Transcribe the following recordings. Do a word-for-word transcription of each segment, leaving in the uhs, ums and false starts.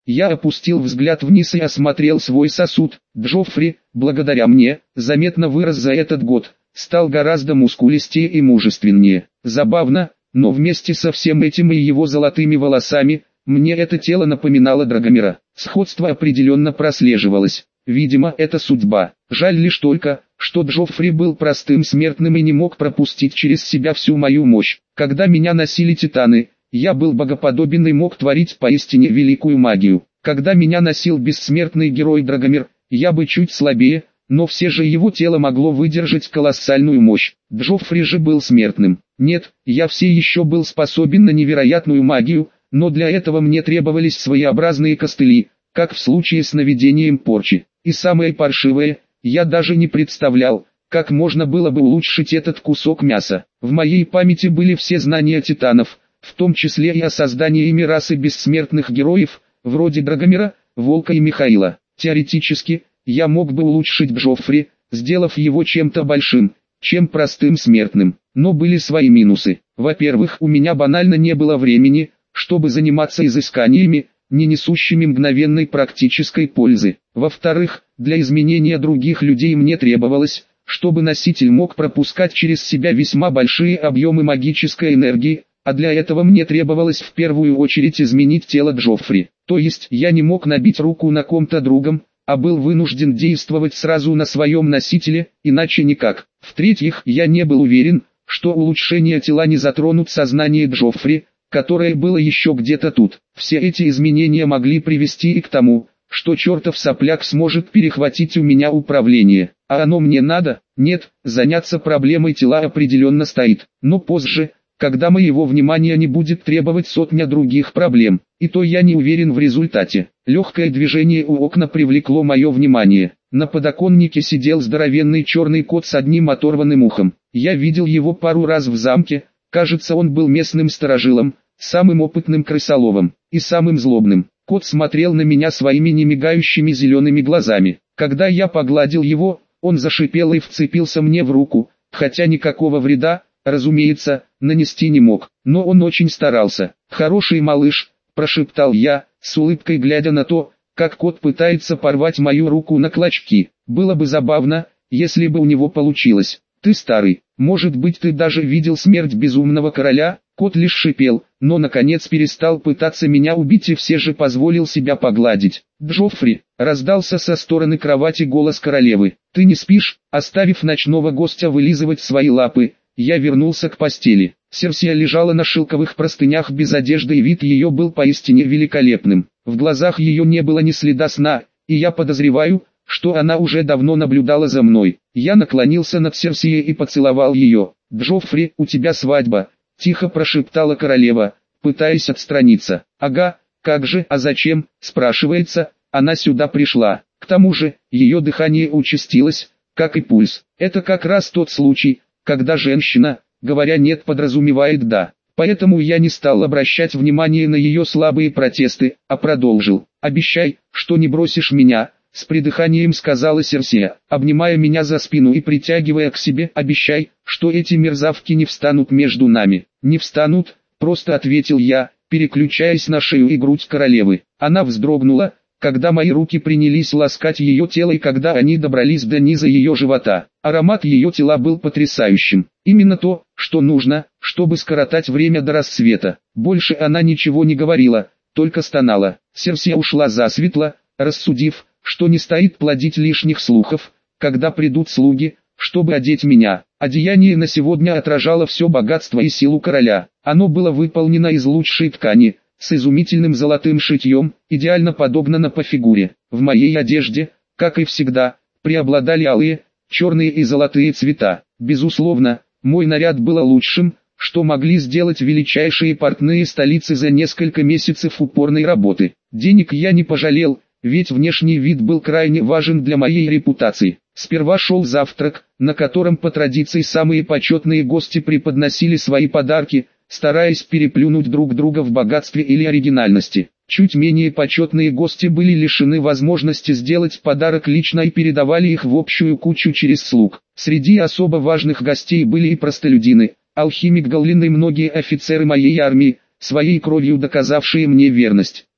Я опустил взгляд вниз и осмотрел свой сосуд. Джоффри, благодаря мне, заметно вырос за этот год, стал гораздо мускулистее и мужественнее. Забавно, но вместе со всем этим и его золотыми волосами, мне это тело напоминало Драгомира. Сходство определенно прослеживалось. Видимо, это судьба. Жаль лишь только, что Джоффри был простым смертным и не мог пропустить через себя всю мою мощь. Когда меня носили титаны, я был богоподобен и мог творить поистине великую магию. Когда меня носил бессмертный герой Драгомир, я бы чуть слабее, но все же его тело могло выдержать колоссальную мощь. Джоффри же был смертным. Нет, я все еще был способен на невероятную магию, но для этого мне требовались своеобразные костыли, как в случае с наведением порчи. И самое паршивое, я даже не представлял, как можно было бы улучшить этот кусок мяса. В моей памяти были все знания титанов, в том числе и о создании ими расы бессмертных героев, вроде Драгомира, Волка и Михаила. Теоретически, я мог бы улучшить Джоффри, сделав его чем-то большим, чем простым смертным. Но были свои минусы. Во-первых, у меня банально не было времени, чтобы заниматься изысканиями, не несущими мгновенной практической пользы. Во-вторых, для изменения других людей мне требовалось, чтобы носитель мог пропускать через себя весьма большие объемы магической энергии, а для этого мне требовалось в первую очередь изменить тело Джоффри. То есть я не мог набить руку на ком-то другом, а был вынужден действовать сразу на своем носителе, иначе никак. В-третьих, я не был уверен, что улучшения тела не затронут сознание Джоффри, которое было еще где-то тут. Все эти изменения могли привести и к тому, что чертов сопляк сможет перехватить у меня управление. А оно мне надо? Нет, заняться проблемой тела определенно стоит. Но позже, когда моего внимания не будет требовать сотня других проблем. И то я не уверен в результате. Легкое движение у окна привлекло мое внимание. На подоконнике сидел здоровенный черный кот с одним оторванным ухом. Я видел его пару раз в замке. Кажется, он был местным старожилом, самым опытным крысоловом и самым злобным. Кот смотрел на меня своими немигающими зелеными глазами. Когда я погладил его, он зашипел и вцепился мне в руку, хотя никакого вреда, разумеется, нанести не мог. Но он очень старался. «Хороший малыш», – прошептал я, с улыбкой глядя на то, как кот пытается порвать мою руку на клочки. Было бы забавно, если бы у него получилось. «Ты старый, может быть ты даже видел смерть безумного короля?» Кот лишь шипел, но наконец перестал пытаться меня убить и все же позволил себя погладить. «Джоффри», — раздался со стороны кровати голос королевы, — «ты не спишь?» Оставив ночного гостя вылизывать свои лапы, я вернулся к постели. Серсия лежала на шелковых простынях без одежды и вид ее был поистине великолепным. В глазах ее не было ни следа сна, и я подозреваю, что она уже давно наблюдала за мной. Я наклонился над Серсией и поцеловал ее. «Джоффри, у тебя свадьба», — тихо прошептала королева, пытаясь отстраниться. «Ага, как же, а зачем?» — спрашивается, она сюда пришла. К тому же, ее дыхание участилось, как и пульс. Это как раз тот случай, когда женщина, говоря «нет», подразумевает «да». Поэтому я не стал обращать внимание на ее слабые протесты, а продолжил. «Обещай, что не бросишь меня», — с придыханием сказала Серсия, обнимая меня за спину и притягивая к себе. «Обещай, что эти мерзавки не встанут между нами». «Не встанут», — просто ответил я, переключаясь на шею и грудь королевы. Она вздрогнула, когда мои руки принялись ласкать ее тело и когда они добрались до низа ее живота. Аромат ее тела был потрясающим. Именно то, что нужно, чтобы скоротать время до рассвета. Больше она ничего не говорила, только стонала. Серсия ушла засветло, рассудив, что не стоит плодить лишних слухов, когда придут слуги, чтобы одеть меня. Одеяние на сегодня отражало все богатство и силу короля. Оно было выполнено из лучшей ткани, с изумительным золотым шитьем, идеально подогнано по фигуре. В моей одежде, как и всегда, преобладали алые, черные и золотые цвета. Безусловно, мой наряд был лучшим, что могли сделать величайшие портные столицы за несколько месяцев упорной работы. Денег я не пожалел, ведь внешний вид был крайне важен для моей репутации. Сперва шел завтрак, на котором по традиции самые почетные гости преподносили свои подарки, стараясь переплюнуть друг друга в богатстве или оригинальности. Чуть менее почетные гости были лишены возможности сделать подарок лично и передавали их в общую кучу через слуг. Среди особо важных гостей были и простолюдины, алхимик Галлин и многие офицеры моей армии, своей кровью доказавшие мне верность.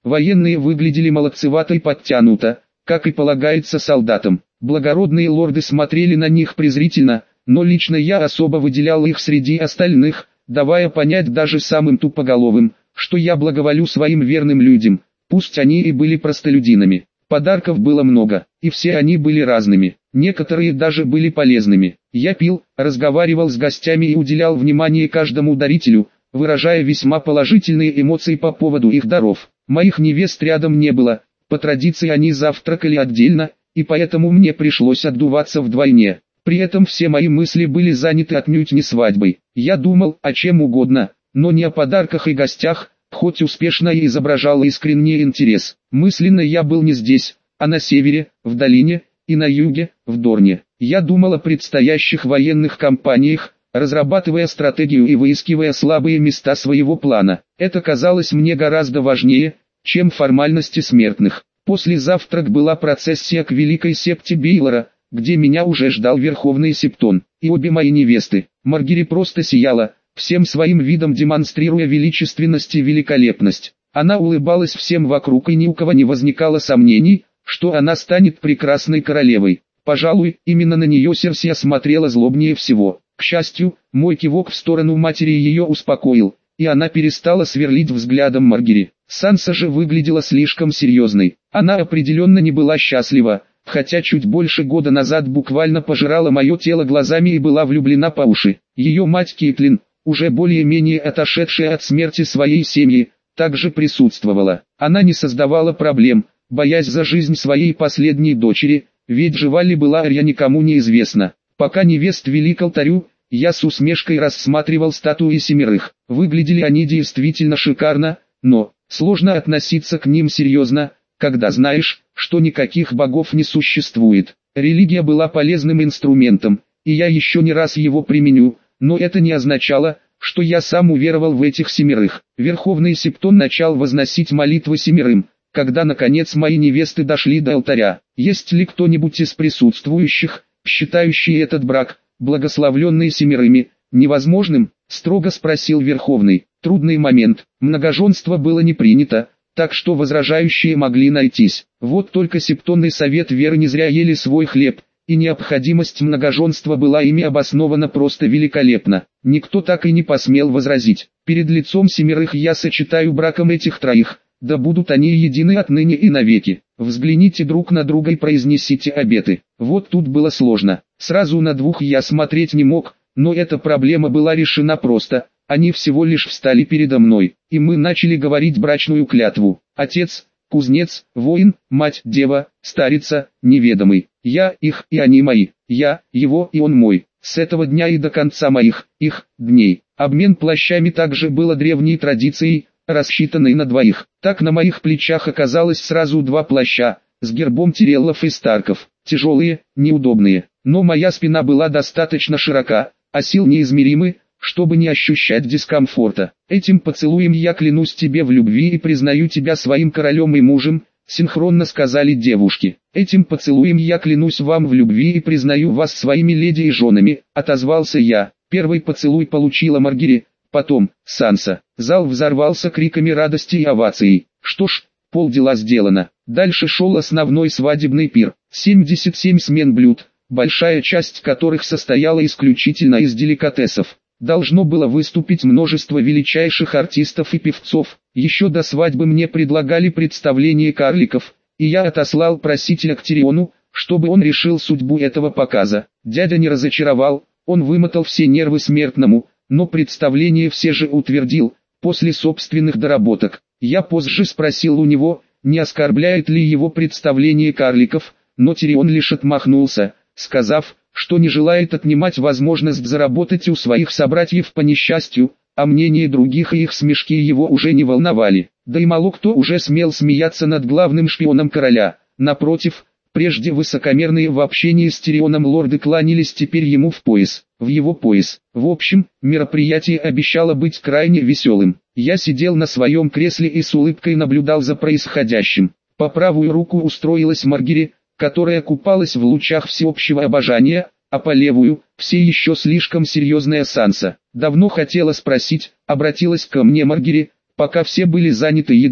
Военные выглядели молодцевато и подтянуто, как и полагается солдатам. Благородные лорды смотрели на них презрительно, но лично я особо выделял их среди остальных, давая понять даже самым тупоголовым, что я благоволю своим верным людям, пусть они и были простолюдинами. Подарков было много, и все они были разными, некоторые даже были полезными. Я пил, разговаривал с гостями и уделял внимание каждому дарителю, выражая весьма положительные эмоции по поводу их даров. Моих невест рядом не было, по традиции они завтракали отдельно, и поэтому мне пришлось отдуваться вдвойне. При этом все мои мысли были заняты отнюдь не свадьбой. Я думал о чем угодно, но не о подарках и гостях, хоть успешно и изображал искренний интерес. Мысленно я был не здесь, а на севере, в долине, и на юге, в Дорне. Я думал о предстоящих военных кампаниях, разрабатывая стратегию и выискивая слабые места своего плана. Это казалось мне гораздо важнее, чем формальности смертных. После завтрак была процессия к Великой Септе Бейлора, где меня уже ждал Верховный Септон, и обе мои невесты. Маргири просто сияла, всем своим видом демонстрируя величественность и великолепность. Она улыбалась всем вокруг, и ни у кого не возникало сомнений, что она станет прекрасной королевой. Пожалуй, именно на нее Серсия смотрела злобнее всего. К счастью, мой кивок в сторону матери ее успокоил, и она перестала сверлить взглядом Маргири. Санса же выглядела слишком серьезной. Она определенно не была счастлива, хотя чуть больше года назад буквально пожирала мое тело глазами и была влюблена по уши. Ее мать Кейтлин, уже более-менее отошедшая от смерти своей семьи, также присутствовала. Она не создавала проблем, боясь за жизнь своей последней дочери, ведь жива ли была Арья никому не известно. Пока невест вели к алтарю, я с усмешкой рассматривал статуи семерых. Выглядели они действительно шикарно, но сложно относиться к ним серьезно, когда знаешь, что никаких богов не существует. Религия была полезным инструментом, и я еще не раз его применю, но это не означало, что я сам уверовал в этих семерых. Верховный Септон начал возносить молитвы семерым, когда наконец мои невесты дошли до алтаря. Есть ли кто-нибудь из присутствующих, считающий этот брак, благословленный семерыми, невозможным? Строго спросил Верховный. Трудный момент, многоженство было не принято, так что возражающие могли найтись. Вот только Септонный совет веры не зря ели свой хлеб, и необходимость многоженства была ими обоснована просто великолепно. Никто так и не посмел возразить. Перед лицом семерых я сочетаю браком этих троих, да будут они едины отныне и навеки. Взгляните друг на друга и произнесите обеты. Вот тут было сложно. Сразу на двух я смотреть не мог, но эта проблема была решена просто. Они всего лишь встали передо мной, и мы начали говорить брачную клятву. Отец, кузнец, воин, мать, дева, старица, неведомый. Я их и они мои. Я, его и он мой. С этого дня и до конца моих, их, дней. Обмен плащами также было древней традицией, рассчитанной на двоих. Так на моих плечах оказалось сразу два плаща, с гербом Тиреллов и Старков. Тяжелые, неудобные. Но моя спина была достаточно широка, а сил неизмеримы, чтобы не ощущать дискомфорта. Этим поцелуем я клянусь тебе в любви и признаю тебя своим королем и мужем, синхронно сказали девушки. Этим поцелуем я клянусь вам в любви и признаю вас своими леди и женами, отозвался я. Первый поцелуй получила Маргири, потом Санса. Зал взорвался криками радости и оваций. Что ж, полдела сделано. Дальше шел основной свадебный пир. семьдесят семь смен блюд, большая часть которых состояла исключительно из деликатесов. Должно было выступить множество величайших артистов и певцов. Еще до свадьбы мне предлагали представление карликов, и я отослал просителя к Тириону, чтобы он решил судьбу этого показа. Дядя не разочаровал, он вымотал все нервы смертному, но представление все же утвердил, после собственных доработок. Я позже спросил у него, не оскорбляет ли его представление карликов, но Тирион лишь отмахнулся, сказав, что не желает отнимать возможность заработать у своих собратьев по несчастью, а мнение других и их смешки его уже не волновали. Да и мало кто уже смел смеяться над главным шпионом короля. Напротив, прежде высокомерные в общении с Тирионом лорды кланялись теперь ему в пояс, в его пояс. В общем, мероприятие обещало быть крайне веселым. Я сидел на своем кресле и с улыбкой наблюдал за происходящим. По правую руку устроилась Маргири, которая купалась в лучах всеобщего обожания, а по левую, все еще слишком серьезная Санса. Давно хотела спросить, обратилась ко мне Маргири, пока все были заняты едой,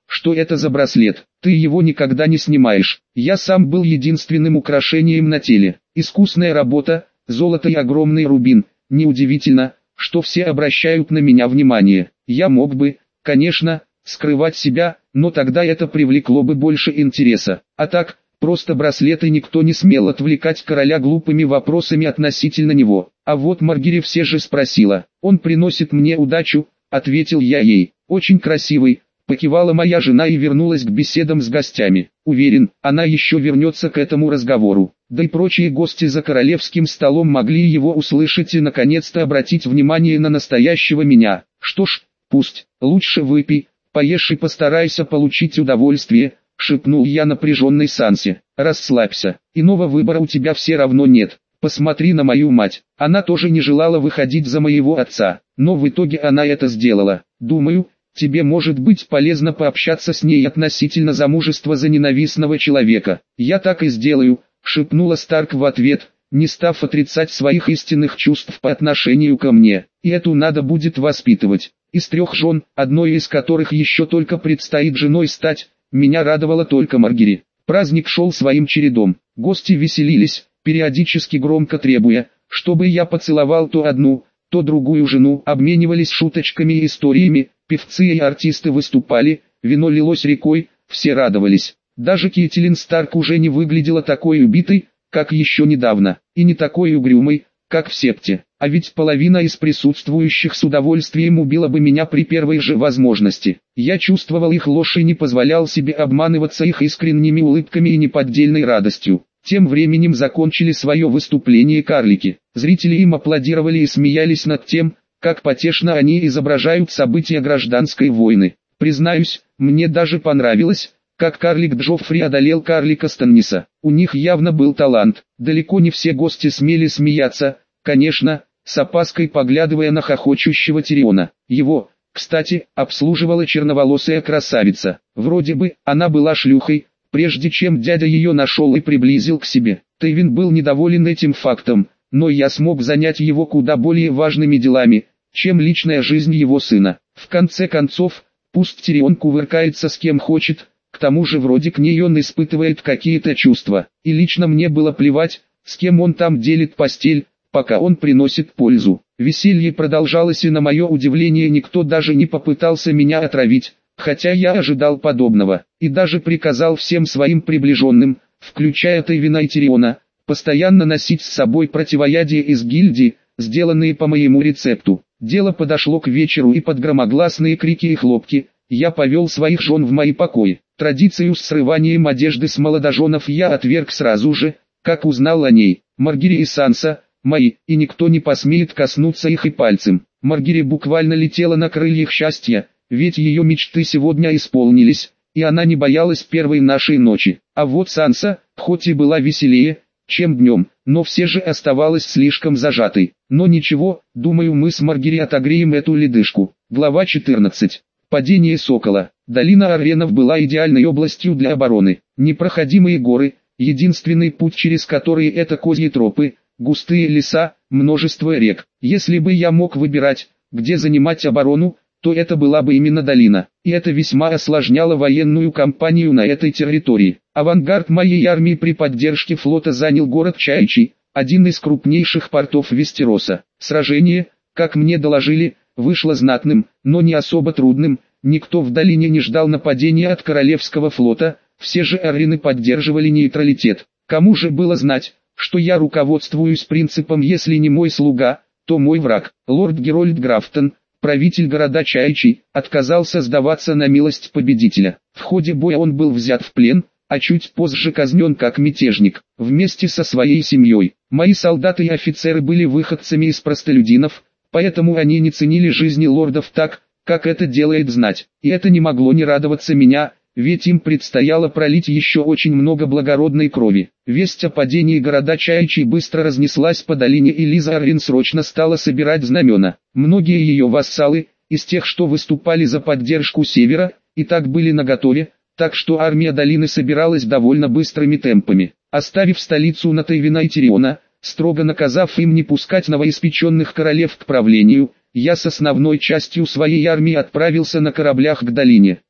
что это за браслет? Ты его никогда не снимаешь. Я сам был единственным украшением на теле. Искусная работа, золото и огромный рубин. Неудивительно, что все обращают на меня внимание. Я мог бы, конечно, скрывать себя, но тогда это привлекло бы больше интереса. А так, просто браслет, и никто не смел отвлекать короля глупыми вопросами относительно него. А вот Маргири все же спросила. «Он приносит мне удачу», — ответил я ей. «Очень красивый», — покивала моя жена и вернулась к беседам с гостями. Уверен, она еще вернется к этому разговору. Да и прочие гости за королевским столом могли его услышать и наконец-то обратить внимание на настоящего меня. «Что ж, пусть, лучше выпей, поешь и постарайся получить удовольствие», — шепнул я напряженной Сансе. «Расслабься, иного выбора у тебя все равно нет. Посмотри на мою мать, она тоже не желала выходить за моего отца, но в итоге она это сделала. Думаю, тебе может быть полезно пообщаться с ней относительно замужества за ненавистного человека». «Я так и сделаю», — шепнула Старк в ответ, не став отрицать своих истинных чувств по отношению ко мне. «И эту надо будет воспитывать. Из трех жен, одной из которых еще только предстоит женой стать, меня радовала только Маргири». Праздник шел своим чередом. Гости веселились, периодически громко требуя, чтобы я поцеловал то одну, то другую жену, обменивались шуточками и историями, певцы и артисты выступали, вино лилось рекой, все радовались. Даже Кейтилин Старк уже не выглядела такой убитой, как еще недавно, и не такой угрюмой, как в септе. А ведь половина из присутствующих с удовольствием убила бы меня при первой же возможности. Я чувствовал их ложь и не позволял себе обманываться их искренними улыбками и неподдельной радостью. Тем временем закончили свое выступление карлики. Зрители им аплодировали и смеялись над тем, как потешно они изображают события гражданской войны. Признаюсь, мне даже понравилось, как карлик Джоффри одолел карлика Станниса. У них явно был талант. Далеко не все гости смели смеяться, конечно, с опаской поглядывая на хохочущего Тириона. Его, кстати, обслуживала черноволосая красавица. Вроде бы, она была шлюхой, прежде чем дядя ее нашел и приблизил к себе. Тейвин был недоволен этим фактом, но я смог занять его куда более важными делами, чем личная жизнь его сына. В конце концов, пусть Тирион кувыркается с кем хочет, к тому же вроде к ней он испытывает какие-то чувства. И лично мне было плевать, с кем он там делит постель, пока он приносит пользу. Веселье продолжалось, и на мое удивление никто даже не попытался меня отравить, хотя я ожидал подобного, и даже приказал всем своим приближенным, включая Тейвина и Тириона, постоянно носить с собой противоядие из гильдии, сделанные по моему рецепту. Дело подошло к вечеру, и под громогласные крики и хлопки я повел своих жен в мои покои. Традицию с срыванием одежды с молодоженов я отверг сразу же, как узнал о ней. Маргири и Санса мои, и никто не посмеет коснуться их и пальцем. Маргири буквально летела на крыльях счастья, ведь ее мечты сегодня исполнились, и она не боялась первой нашей ночи. А вот Санса, хоть и была веселее, чем днем, но все же оставалась слишком зажатой. Но ничего, думаю, мы с Маргири отогреем эту ледышку. Глава четырнадцать. Падение сокола. Долина Арренов была идеальной областью для обороны. Непроходимые горы, единственный путь через которые это козьи тропы, густые леса, множество рек. Если бы я мог выбирать, где занимать оборону, то это была бы именно долина, и это весьма осложняло военную кампанию на этой территории. Авангард моей армии при поддержке флота занял город Чайчи, один из крупнейших портов Вестероса. Сражение, как мне доложили, вышло знатным, но не особо трудным. Никто в долине не ждал нападения от королевского флота, все же аррины поддерживали нейтралитет. Кому же было знать, что я руководствуюсь принципом «если не мой слуга, то мой враг». Лорд Герольд Графтон, правитель города Чайчи, отказался сдаваться на милость победителя. В ходе боя он был взят в плен, а чуть позже казнен как мятежник, вместе со своей семьей. Мои солдаты и офицеры были выходцами из простолюдинов, поэтому они не ценили жизни лордов так, как это делает знать. И это не могло не радоваться меня, ведь им предстояло пролить еще очень много благородной крови. Весть о падении города Чайчи быстро разнеслась по долине, и Лиза Аррен срочно стала собирать знамена. Многие ее вассалы, из тех, что выступали за поддержку севера, и так были наготове, так что армия долины собиралась довольно быстрыми темпами. Оставив столицу на Тейвина и Тириона, строго наказав им не пускать новоиспеченных королев к правлению, я с основной частью своей армии отправился на кораблях к долине. И,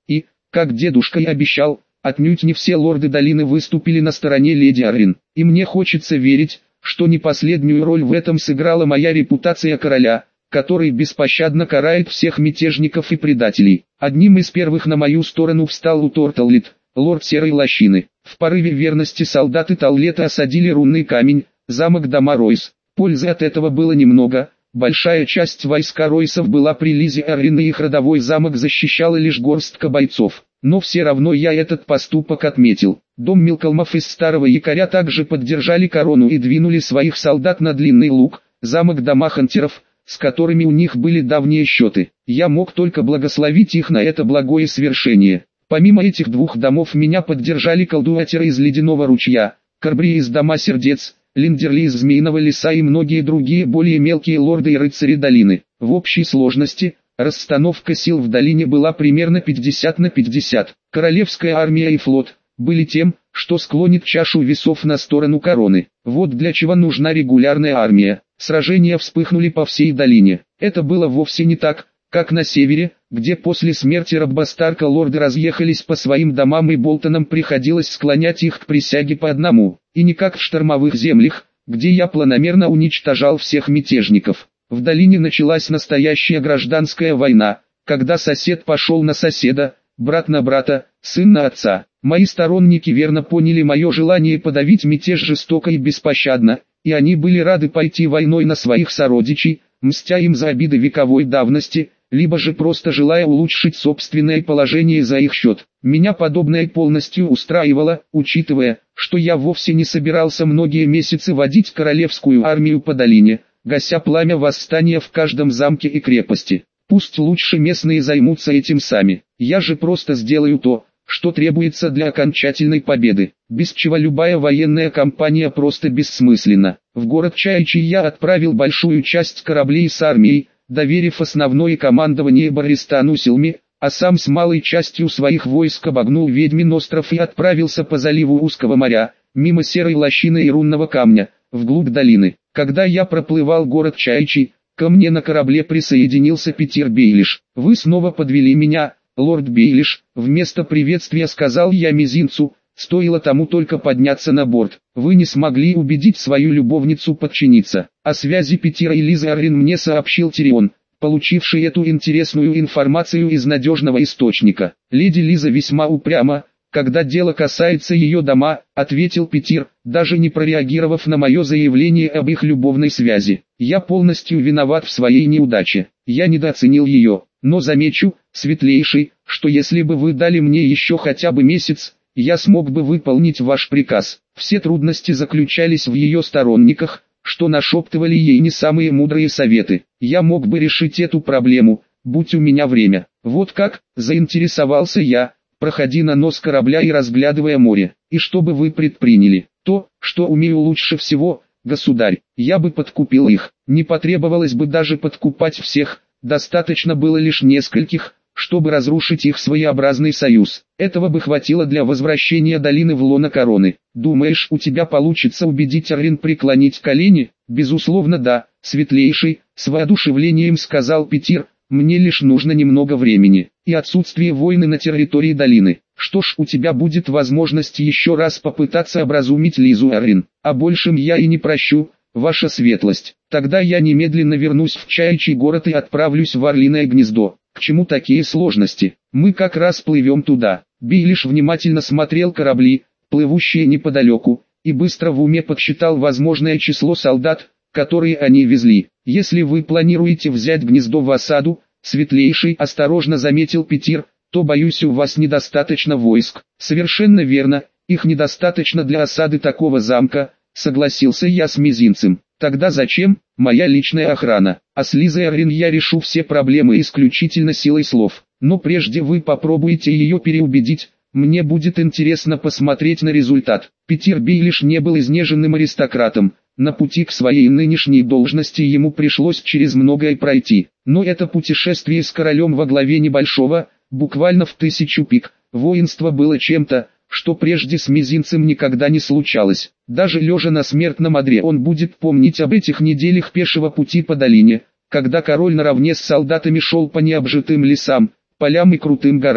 как дедушка и обещал, отнюдь не все лорды долины выступили на стороне леди Аррин, и мне хочется верить, что не последнюю роль в этом сыграла моя репутация короля, который беспощадно карает всех мятежников и предателей. Одним из первых на мою сторону встал Утортлит, лорд Серой Лощины. В порыве верности солдаты Таллета осадили рунный камень, замок дома Ройс. Пользы от этого было немного. Большая часть войска Ройсов была при Лизе Аррин, и их родовой замок защищала лишь горстка бойцов. Но все равно я этот поступок отметил. Дом Милколмов из Старого Якоря также поддержали корону и двинули своих солдат на Длинный Луг, замок дома Хантеров, с которыми у них были давние счеты. Я мог только благословить их на это благое свершение. Помимо этих двух домов меня поддержали колдуатеры из Ледяного ручья, Карбри из Дома Сердец, Линдерли из Змеиного леса и многие другие более мелкие лорды и рыцари долины. В общей сложности, расстановка сил в долине была примерно пятьдесят на пятьдесят. Королевская армия и флот были тем, что склонит чашу весов на сторону короны. Вот для чего нужна регулярная армия. Сражения вспыхнули по всей долине. Это было вовсе не так, как на севере, где после смерти Робба Старка лорды разъехались по своим домам и Болтонам приходилось склонять их к присяге по одному, и не как в штормовых землях, где я планомерно уничтожал всех мятежников. В долине началась настоящая гражданская война, когда сосед пошел на соседа, брат на брата, сын на отца. Мои сторонники верно поняли мое желание подавить мятеж жестоко и беспощадно, и они были рады пойти войной на своих сородичей, мстя им за обиды вековой давности, либо же просто желая улучшить собственное положение за их счет. Меня подобное полностью устраивало, учитывая, что я вовсе не собирался многие месяцы водить королевскую армию по долине, гася пламя восстания в каждом замке и крепости. Пусть лучше местные займутся этим сами, я же просто сделаю то, что требуется для окончательной победы, без чего любая военная кампания просто бессмысленна. В город Чайчи я отправил большую часть кораблей с армией, доверив основное командование Барристану Силме, а сам с малой частью своих войск обогнул Ведьмин остров и отправился по заливу Узкого моря, мимо Серой Лощины и Рунного камня, вглубь долины. Когда я проплывал город Чайчи, ко мне на корабле присоединился Питер Бейлиш. «Вы снова подвели меня, лорд Бейлиш», вместо приветствия сказал я мизинцу, стоило тому только подняться на борт. «Вы не смогли убедить свою любовницу подчиниться». О связи Питера и Лизы Аррин мне сообщил Тирион, получивший эту интересную информацию из надежного источника. «Леди Лиза весьма упряма, когда дело касается ее дома», — ответил Питер, даже не прореагировав на мое заявление об их любовной связи. «Я полностью виноват в своей неудаче. Я недооценил ее, но замечу, светлейший, что если бы вы дали мне еще хотя бы месяц, я смог бы выполнить ваш приказ». Все трудности заключались в ее сторонниках, что нашептывали ей не самые мудрые советы. Я мог бы решить эту проблему, будь у меня время. «Вот как?» — заинтересовался я, проходя на нос корабля и разглядывая море. «И что бы вы предприняли?» «То, что умею лучше всего, государь. Я бы подкупил их. Не потребовалось бы даже подкупать всех, достаточно было лишь нескольких, чтобы разрушить их своеобразный союз. Этого бы хватило для возвращения долины в лоно короны. Думаешь, у тебя получится убедить Аррин преклонить колени?» «Безусловно да, светлейший», — с воодушевлением сказал Питер. «Мне лишь нужно немного времени и отсутствие войны на территории долины. Что ж, у тебя будет возможность еще раз попытаться образумить Лизу Аррин. О большем я и не прощу, ваша светлость. Тогда я немедленно вернусь в Чайчий город и отправлюсь в Орлиное гнездо». «К чему такие сложности? Мы как раз плывем туда». Бейлиш внимательно смотрел корабли, плывущие неподалеку, и быстро в уме подсчитал возможное число солдат, которые они везли. «Если вы планируете взять гнездо в осаду, светлейший», — осторожно заметил Питер, «то, боюсь, у вас недостаточно войск». «Совершенно верно, их недостаточно для осады такого замка», — согласился я с мизинцем. «Тогда зачем моя личная охрана? А с Лизой Аррин я решу все проблемы исключительно силой слов. Но прежде вы попробуете ее переубедить, мне будет интересно посмотреть на результат». Питер Бейлиш не был изнеженным аристократом. На пути к своей нынешней должности ему пришлось через многое пройти. Но это путешествие с королем во главе небольшого, буквально в тысячу пик, воинства было чем-то, что прежде с мизинцем никогда не случалось. Даже лежа на смертном одре он будет помнить об этих неделях пешего пути по долине, когда король наравне с солдатами шел по необжитым лесам, полям и крутым горам.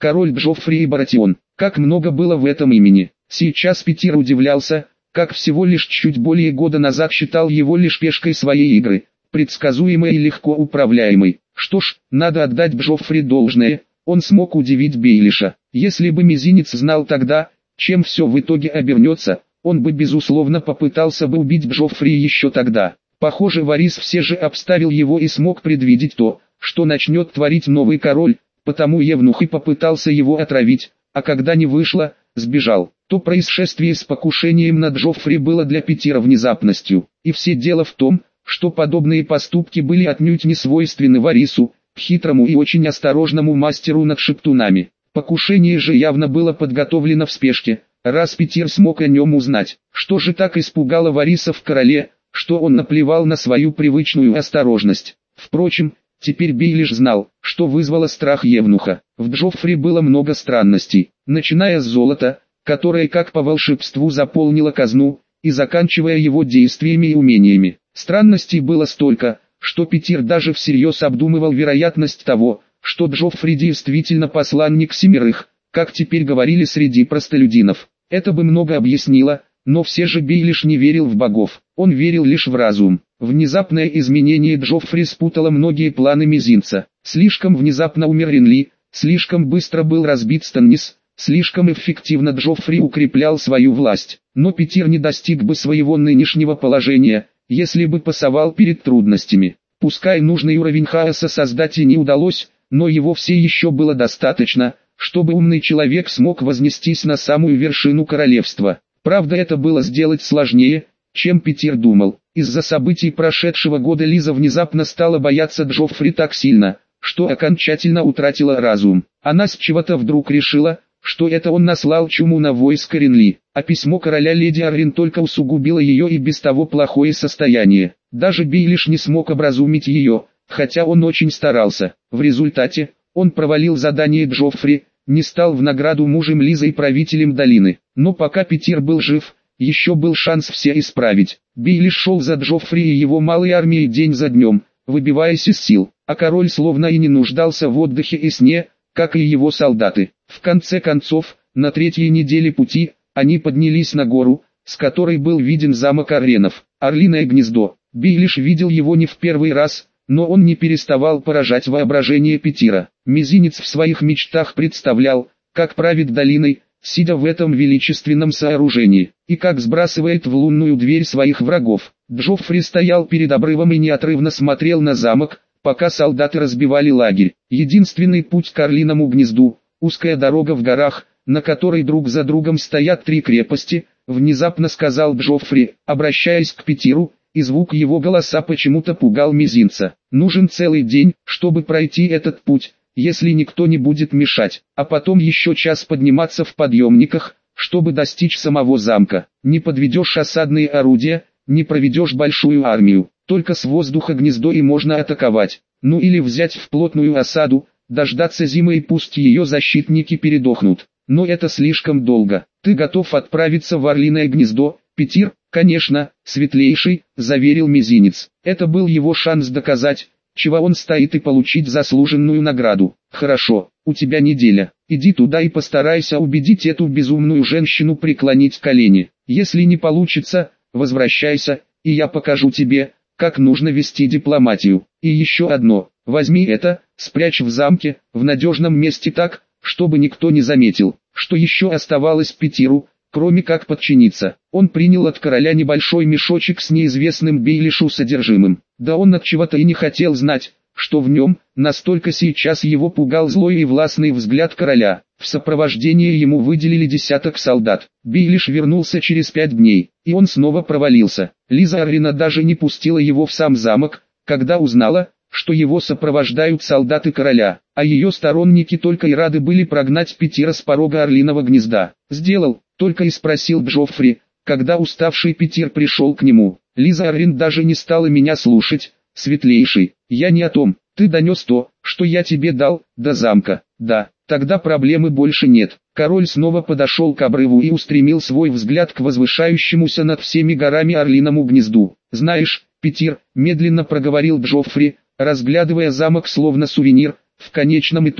король Джоффри и Баратион. Как много было в этом имени. Сейчас Питир удивлялся, как всего лишь чуть более года назад считал его лишь пешкой своей игры, предсказуемой и легко управляемой. Что ж, надо отдать Джоффри должное, он смог удивить Бейлиша. Если бы Мизинец знал тогда, чем все в итоге обернется, он бы безусловно попытался бы убить Джоффри еще тогда. Похоже, Варис все же обставил его и смог предвидеть то, что начнет творить новый король, потому Евнух и попытался его отравить, а когда не вышло, сбежал. То происшествие с покушением на Джоффри было для Питира внезапностью, и все дело в том, что подобные поступки были отнюдь не свойственны Варису, хитрому и очень осторожному мастеру над шептунами. Покушение же явно было подготовлено в спешке, раз Питир смог о нем узнать. Что же так испугало Вариса в короле, что он наплевал на свою привычную осторожность. Впрочем, теперь Бейлиш знал, что вызвало страх Евнуха. В Джоффри было много странностей, начиная с золота, которое как по волшебству заполнило казну, и заканчивая его действиями и умениями. Странностей было столько, что Питир даже всерьез обдумывал вероятность того, что Джоффри действительно посланник семерых, как теперь говорили среди простолюдинов. Это бы много объяснило, но все же Бейлиш не верил в богов, он верил лишь в разум. Внезапное изменение Джоффри спутало многие планы Мизинца. Слишком внезапно умер Ренли, слишком быстро был разбит Станнис, слишком эффективно Джоффри укреплял свою власть. Но Питир не достиг бы своего нынешнего положения, если бы пасовал перед трудностями. Пускай нужный уровень хаоса создать и не удалось, но его все еще было достаточно, чтобы умный человек смог вознестись на самую вершину королевства. Правда, это было сделать сложнее, чем Питир думал. Из-за событий прошедшего года Лиза внезапно стала бояться Джоффри так сильно, что окончательно утратила разум. Она с чего-то вдруг решила, что это он наслал чуму на войско Ренли, а письмо короля леди Аррен только усугубило ее и без того плохое состояние. Даже Бейлиш не смог образумить ее, хотя он очень старался. В результате, он провалил задание Джоффри, не стал в награду мужем Лизы и правителем долины. Но пока Питир был жив, еще был шанс все исправить. Бейлиш шел за Джоффри и его малой армией день за днем, выбиваясь из сил, а король словно и не нуждался в отдыхе и сне, как и его солдаты. В конце концов, на третьей неделе пути, они поднялись на гору, с которой был виден замок Арренов, Орлиное гнездо. Бейлиш видел его не в первый раз, но он не переставал поражать воображение Питира. Мизинец в своих мечтах представлял, как правит долиной, сидя в этом величественном сооружении, и как сбрасывает в лунную дверь своих врагов. Джоффри стоял перед обрывом и неотрывно смотрел на замок, пока солдаты разбивали лагерь. Единственный путь к Орлиному гнезду, узкая дорога в горах, на которой друг за другом стоят три крепости, внезапно сказал Джоффри, обращаясь к Питиру, и звук его голоса почему-то пугал Мизинца. Нужен целый день, чтобы пройти этот путь, если никто не будет мешать, а потом еще час подниматься в подъемниках, чтобы достичь самого замка. Не подведешь осадные орудия, не проведешь большую армию, только с воздуха гнездо и можно атаковать. Ну или взять в плотную осаду, дождаться зимы и пусть ее защитники передохнут. Но это слишком долго. Ты готов отправиться в Орлиное гнездо, Питир? Конечно, светлейший, заверил Мизинец. Это был его шанс доказать, чего он стоит, и получить заслуженную награду. Хорошо, у тебя неделя. Иди туда и постарайся убедить эту безумную женщину преклонить колени. Если не получится, возвращайся, и я покажу тебе, как нужно вести дипломатию. И еще одно, возьми это, спрячь в замке, в надежном месте так, чтобы никто не заметил. Что еще оставалось Питиру, кроме как подчиниться? Он принял от короля небольшой мешочек с неизвестным Бейлишу содержимым. Да он от чего-то и не хотел знать, что в нем, настолько сейчас его пугал злой и властный взгляд короля. В сопровождение ему выделили десяток солдат. Бейлиш вернулся через пять дней, и он снова провалился. Лиза Аррена даже не пустила его в сам замок, когда узнала, что его сопровождают солдаты короля, а ее сторонники только и рады были прогнать Питира с порога Орлиного гнезда. «Сделал», только и спросил Джоффри, когда уставший Питир пришел к нему. «Лиза Аррен даже не стала меня слушать, светлейший, я не о том, ты донес то, что я тебе дал, до замка». «Да, тогда проблемы больше нет». Король снова подошел к обрыву и устремил свой взгляд к возвышающемуся над всеми горами Орлиному гнезду. «Знаешь, Питир», медленно проговорил Джоффри, разглядывая замок словно сувенир, в конечном итоге,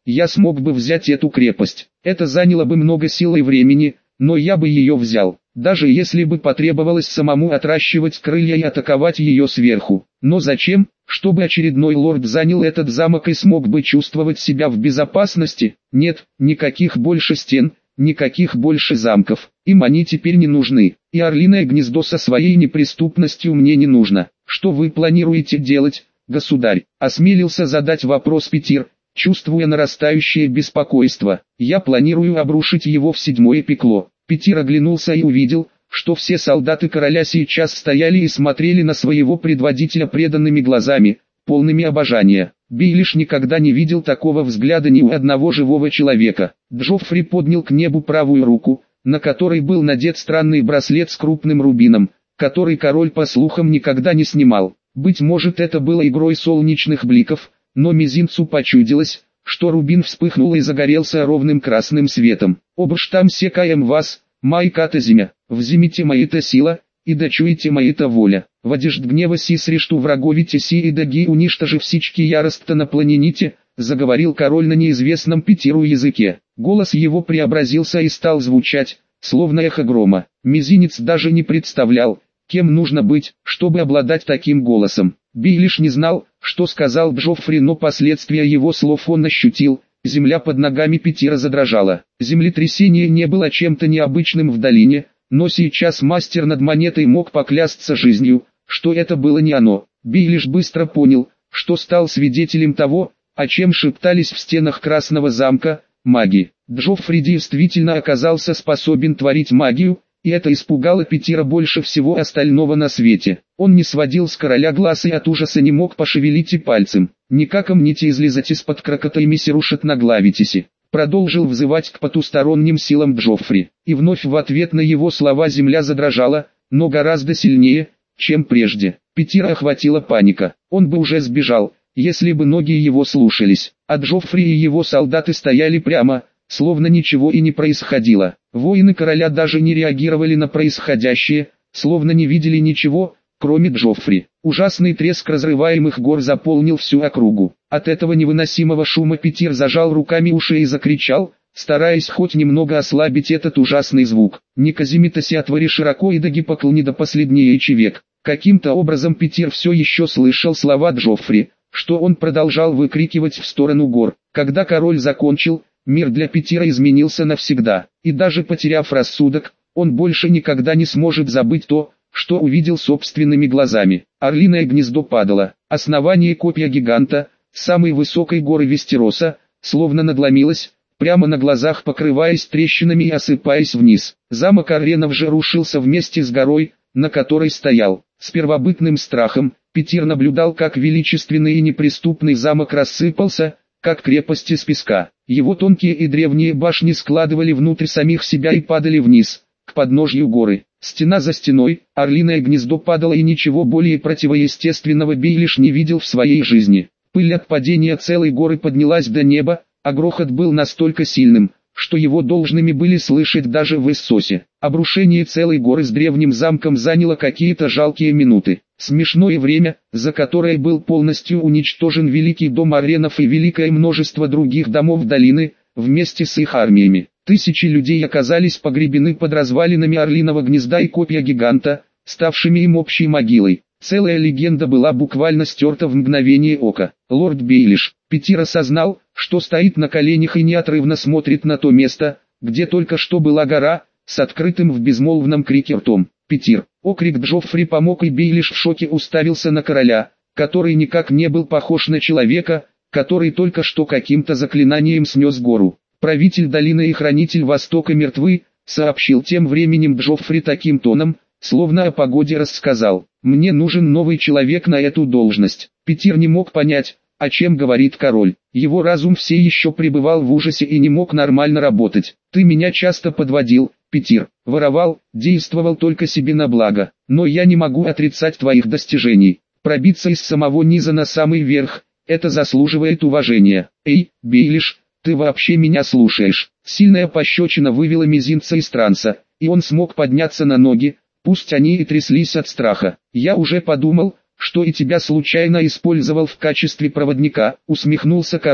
я смог бы взять эту крепость. Это заняло бы много сил и времени, но я бы ее взял, даже если бы потребовалось самому отращивать крылья и атаковать ее сверху. Но зачем? Чтобы очередной лорд занял этот замок и смог бы чувствовать себя в безопасности? Нет, никаких больше стен, никаких больше замков. Им они теперь не нужны. И орлиное гнездо со своей неприступностью мне не нужно. Что вы планируете делать, государь? Осмелился задать вопрос Петир, чувствуя нарастающее беспокойство. Я планирую обрушить его в седьмое пекло. Петир оглянулся и увидел, что все солдаты короля сейчас стояли и смотрели на своего предводителя преданными глазами, полными обожания. Бейлиш никогда не видел такого взгляда ни у одного живого человека. Джоффри поднял к небу правую руку, на которой был надет странный браслет с крупным рубином, который король по слухам никогда не снимал. Быть может, это было игрой солнечных бликов, но мизинцу почудилось, что рубин вспыхнул и загорелся ровным красным светом. «Обштам секаем вас, майката земя, взимите мои-то сила, и да чуете мои-то воля. В одежд гнева си срешту враговите си и даги уничтожи всички ярост-то на планините», заговорил король на неизвестном Петиру языке. Голос его преобразился и стал звучать, словно эхо грома. Мизинец даже не представлял, кем нужно быть, чтобы обладать таким голосом. Бейлиш не знал, что сказал Джоффри, но последствия его слов он ощутил. Земля под ногами Петира задрожала. Землетрясение не было чем-то необычным в долине, но сейчас мастер над монетой мог поклясться жизнью, что это было не оно. Бейлиш быстро понял, что стал свидетелем того, о чем шептались в стенах Красного замка, маги. Джоффри действительно оказался способен творить магию, и это испугало Петира больше всего остального на свете. Он не сводил с короля глаз и от ужаса не мог пошевелить и пальцем. «Никак амните излезать из-под крокотайми сирушат наглавитеси», продолжил взывать к потусторонним силам Джоффри. И вновь в ответ на его слова земля задрожала, но гораздо сильнее, чем прежде. Петира охватила паника. Он бы уже сбежал, если бы ноги его слушались. А Джоффри и его солдаты стояли прямо, словно ничего и не происходило. Воины короля даже не реагировали на происходящее, словно не видели ничего, кроме Джоффри. Ужасный треск разрываемых гор заполнил всю округу. От этого невыносимого шума Петир зажал руками уши и закричал, стараясь хоть немного ослабить этот ужасный звук. «Неказимитоси отвори широко и даги поклони до последнее человек». Каким-то образом Петир все еще слышал слова Джоффри, что он продолжал выкрикивать в сторону гор. Когда король закончил, мир для Петира изменился навсегда, и даже потеряв рассудок, он больше никогда не сможет забыть то, что увидел собственными глазами. Орлиное гнездо падало, основание копья гиганта, самой высокой горы Вестероса, словно надломилось, прямо на глазах покрываясь трещинами и осыпаясь вниз. Замок Арренов же рушился вместе с горой, на которой стоял. С первобытным страхом, Петир наблюдал, как величественный и неприступный замок рассыпался, как крепость из песка. Его тонкие и древние башни складывали внутрь самих себя и падали вниз, к подножью горы. Стена за стеной, орлиное гнездо падало, и ничего более противоестественного Бейлиш не видел в своей жизни. Пыль от падения целой горы поднялась до неба, а грохот был настолько сильным, что его должными были слышать даже в Иссосе. Обрушение целой горы с древним замком заняло какие-то жалкие минуты. Смешное время, за которое был полностью уничтожен Великий дом Арренов и великое множество других домов долины, вместе с их армиями. Тысячи людей оказались погребены под развалинами орлиного гнезда и копья гиганта, ставшими им общей могилой. Целая легенда была буквально стерта в мгновение ока. Лорд Бейлиш, Петир осознал, что стоит на коленях и неотрывно смотрит на то место, где только что была гора, с открытым в безмолвном крике ртом. «Петир!» Окрик Джоффри помог, и Бейлиш в шоке уставился на короля, который никак не был похож на человека, который только что каким-то заклинанием снес гору. «Правитель долины и хранитель Востока мертвы», сообщил тем временем Джоффри таким тоном, словно о погоде рассказал. «Мне нужен новый человек на эту должность». Петир не мог понять, о чем говорит король. Его разум все еще пребывал в ужасе и не мог нормально работать. «Ты меня часто подводил, Петир, воровал, действовал только себе на благо, но я не могу отрицать твоих достижений. Пробиться из самого низа на самый верх, это заслуживает уважения. Эй, Бейлиш, ты вообще меня слушаешь?» Сильная пощечина вывела мизинца из транса, и он смог подняться на ноги, пусть они и тряслись от страха. «Я уже подумал, что и тебя случайно использовал в качестве проводника», усмехнулся король,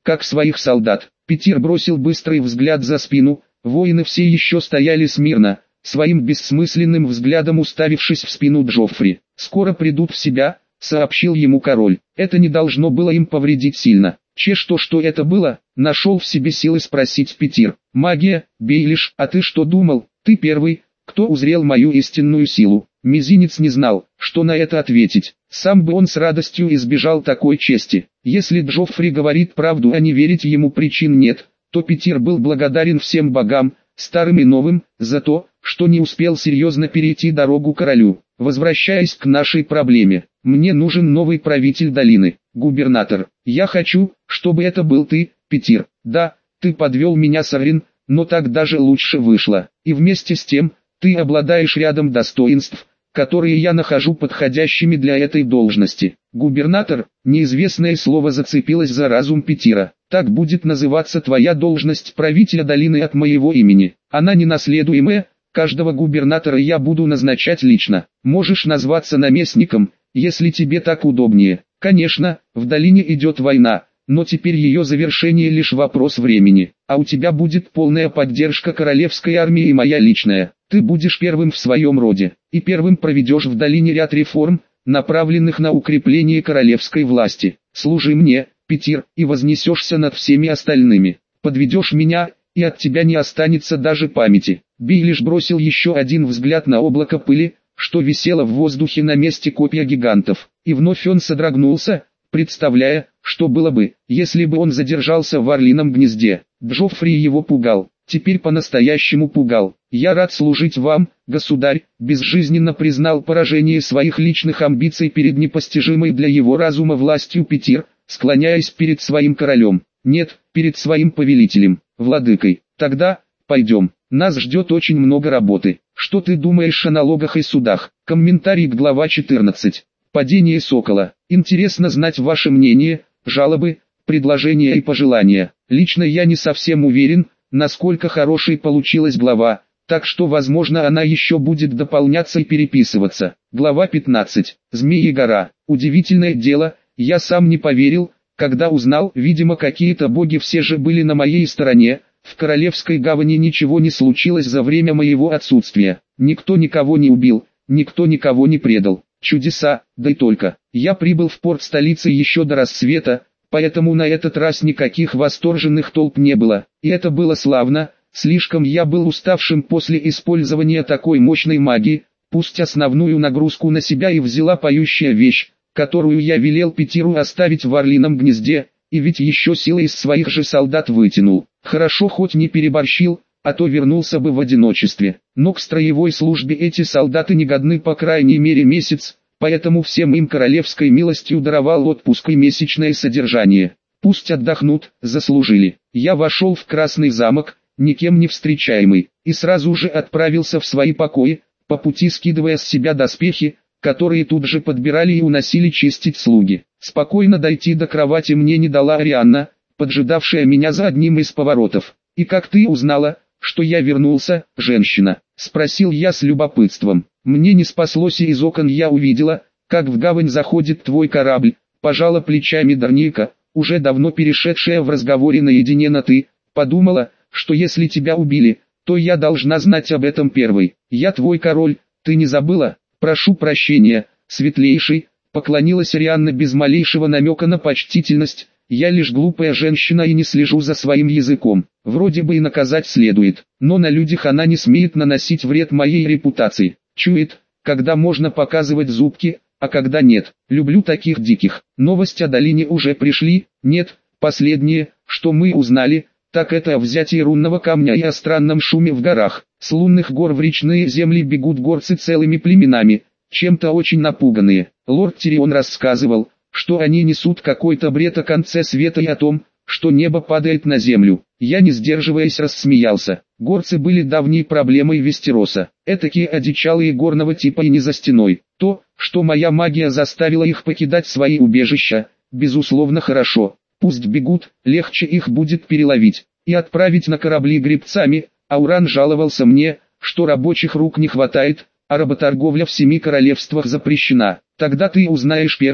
как своих солдат. Питир бросил быстрый взгляд за спину, воины все еще стояли смирно, своим бессмысленным взглядом уставившись в спину Джоффри. «Скоро придут в себя», — сообщил ему король. Это не должно было им повредить сильно. «Че что что это было?» — нашел в себе силы спросить Питир. «Магия, Бейлиш, а ты что думал? Ты первый, кто узрел мою истинную силу». Мизинец не знал, что на это ответить. Сам бы он с радостью избежал такой чести. Если Джоффри говорит правду, а не верить ему причин нет, то Питир был благодарен всем богам, старым и новым, за то, что не успел серьезно перейти дорогу королю. Возвращаясь к нашей проблеме, мне нужен новый правитель долины, губернатор. Я хочу, чтобы это был ты, Питир. Да, ты подвел меня, Сарин, но так даже лучше вышло. И вместе с тем, ты обладаешь рядом достоинств, которые я нахожу подходящими для этой должности. Губернатор, неизвестное слово зацепилось за разум Питира. Так будет называться твоя должность правителя долины от моего имени. Она ненаследуемая, каждого губернатора я буду назначать лично. Можешь назваться наместником, если тебе так удобнее. Конечно, в долине идет война, но теперь ее завершение лишь вопрос времени. А у тебя будет полная поддержка королевской армии и моя личная. Ты будешь первым в своем роде, и первым проведешь в долине ряд реформ, направленных на укрепление королевской власти. Служи мне, Питир, и вознесешься над всеми остальными. Подведешь меня, и от тебя не останется даже памяти». Бейлиш бросил еще один взгляд на облако пыли, что висело в воздухе на месте копья гигантов, и вновь он содрогнулся, представляя, что было бы, если бы он задержался в Орлином гнезде. Джоффри его пугал, теперь по-настоящему пугал. «Я рад служить вам, государь», — безжизненно признал поражение своих личных амбиций перед непостижимой для его разума властью Питир, склоняясь перед своим королем. «Нет, перед своим повелителем, владыкой. Тогда, пойдем, нас ждет очень много работы. Что ты думаешь о налогах и судах?» Комментарий к глава четырнадцать. Падение сокола. Интересно знать ваше мнение, жалобы, предложения и пожелания. Лично я не совсем уверен, насколько хорошей получилась глава, так что возможно она еще будет дополняться и переписываться. Глава пятнадцать. Змеи гора. Удивительное дело, я сам не поверил, когда узнал, видимо какие-то боги все же были на моей стороне. В Королевской гавани ничего не случилось за время моего отсутствия. Никто никого не убил, никто никого не предал. Чудеса, да и только. Я прибыл в порт столицы еще до рассвета, поэтому на этот раз никаких восторженных толп не было. И это было славно, слишком я был уставшим после использования такой мощной магии. Пусть основную нагрузку на себя и взяла поющая вещь, которую я велел Питиру оставить в Орлином гнезде, и ведь еще силы из своих же солдат вытянул. Хорошо хоть не переборщил, а то вернулся бы в одиночестве. Но к строевой службе эти солдаты не годны по крайней мере месяц, поэтому всем им королевской милостью даровал отпуск и месячное содержание. Пусть отдохнут, заслужили. Я вошел в Красный замок, никем не встречаемый, и сразу же отправился в свои покои, по пути скидывая с себя доспехи, которые тут же подбирали и уносили чистить слуги. Спокойно дойти до кровати мне не дала Арианна, поджидавшая меня за одним из поворотов. «И как ты узнала, что я вернулся, женщина?» — спросил я с любопытством. «Мне не спаслось, и из окон я увидела, как в гавань заходит твой корабль», — пожала плечами Дарнейка, уже давно перешедшая в разговоре наедине на «ты», подумала, что если тебя убили, то я должна знать об этом первой. «Я твой король, ты не забыла?» «Прошу прощения, светлейший», — поклонилась Арианна без малейшего намека на почтительность. «Я лишь глупая женщина и не слежу за своим языком. Вроде бы и наказать следует, но на людях она не смеет наносить вред моей репутации. Чует, когда можно показывать зубки, а когда нет. Люблю таких диких». Новости о долине уже пришли. Нет, последнее, что мы узнали, так это о взятии рунного камня и о странном шуме в горах. С лунных гор в речные земли бегут горцы целыми племенами, чем-то очень напуганные. Лорд Тирион рассказывал, что они несут какой-то бред о конце света и о том, что небо падает на землю. Я, не сдерживаясь, рассмеялся. Горцы были давней проблемой Вестероса. Этакие одичалые горного типа и не за стеной. То, что моя магия заставила их покидать свои убежища, безусловно хорошо. Пусть бегут, легче их будет переловить и отправить на корабли гребцами. Ауран жаловался мне, что рабочих рук не хватает, а работорговля в семи королевствах запрещена. «Тогда ты узнаешь первый», —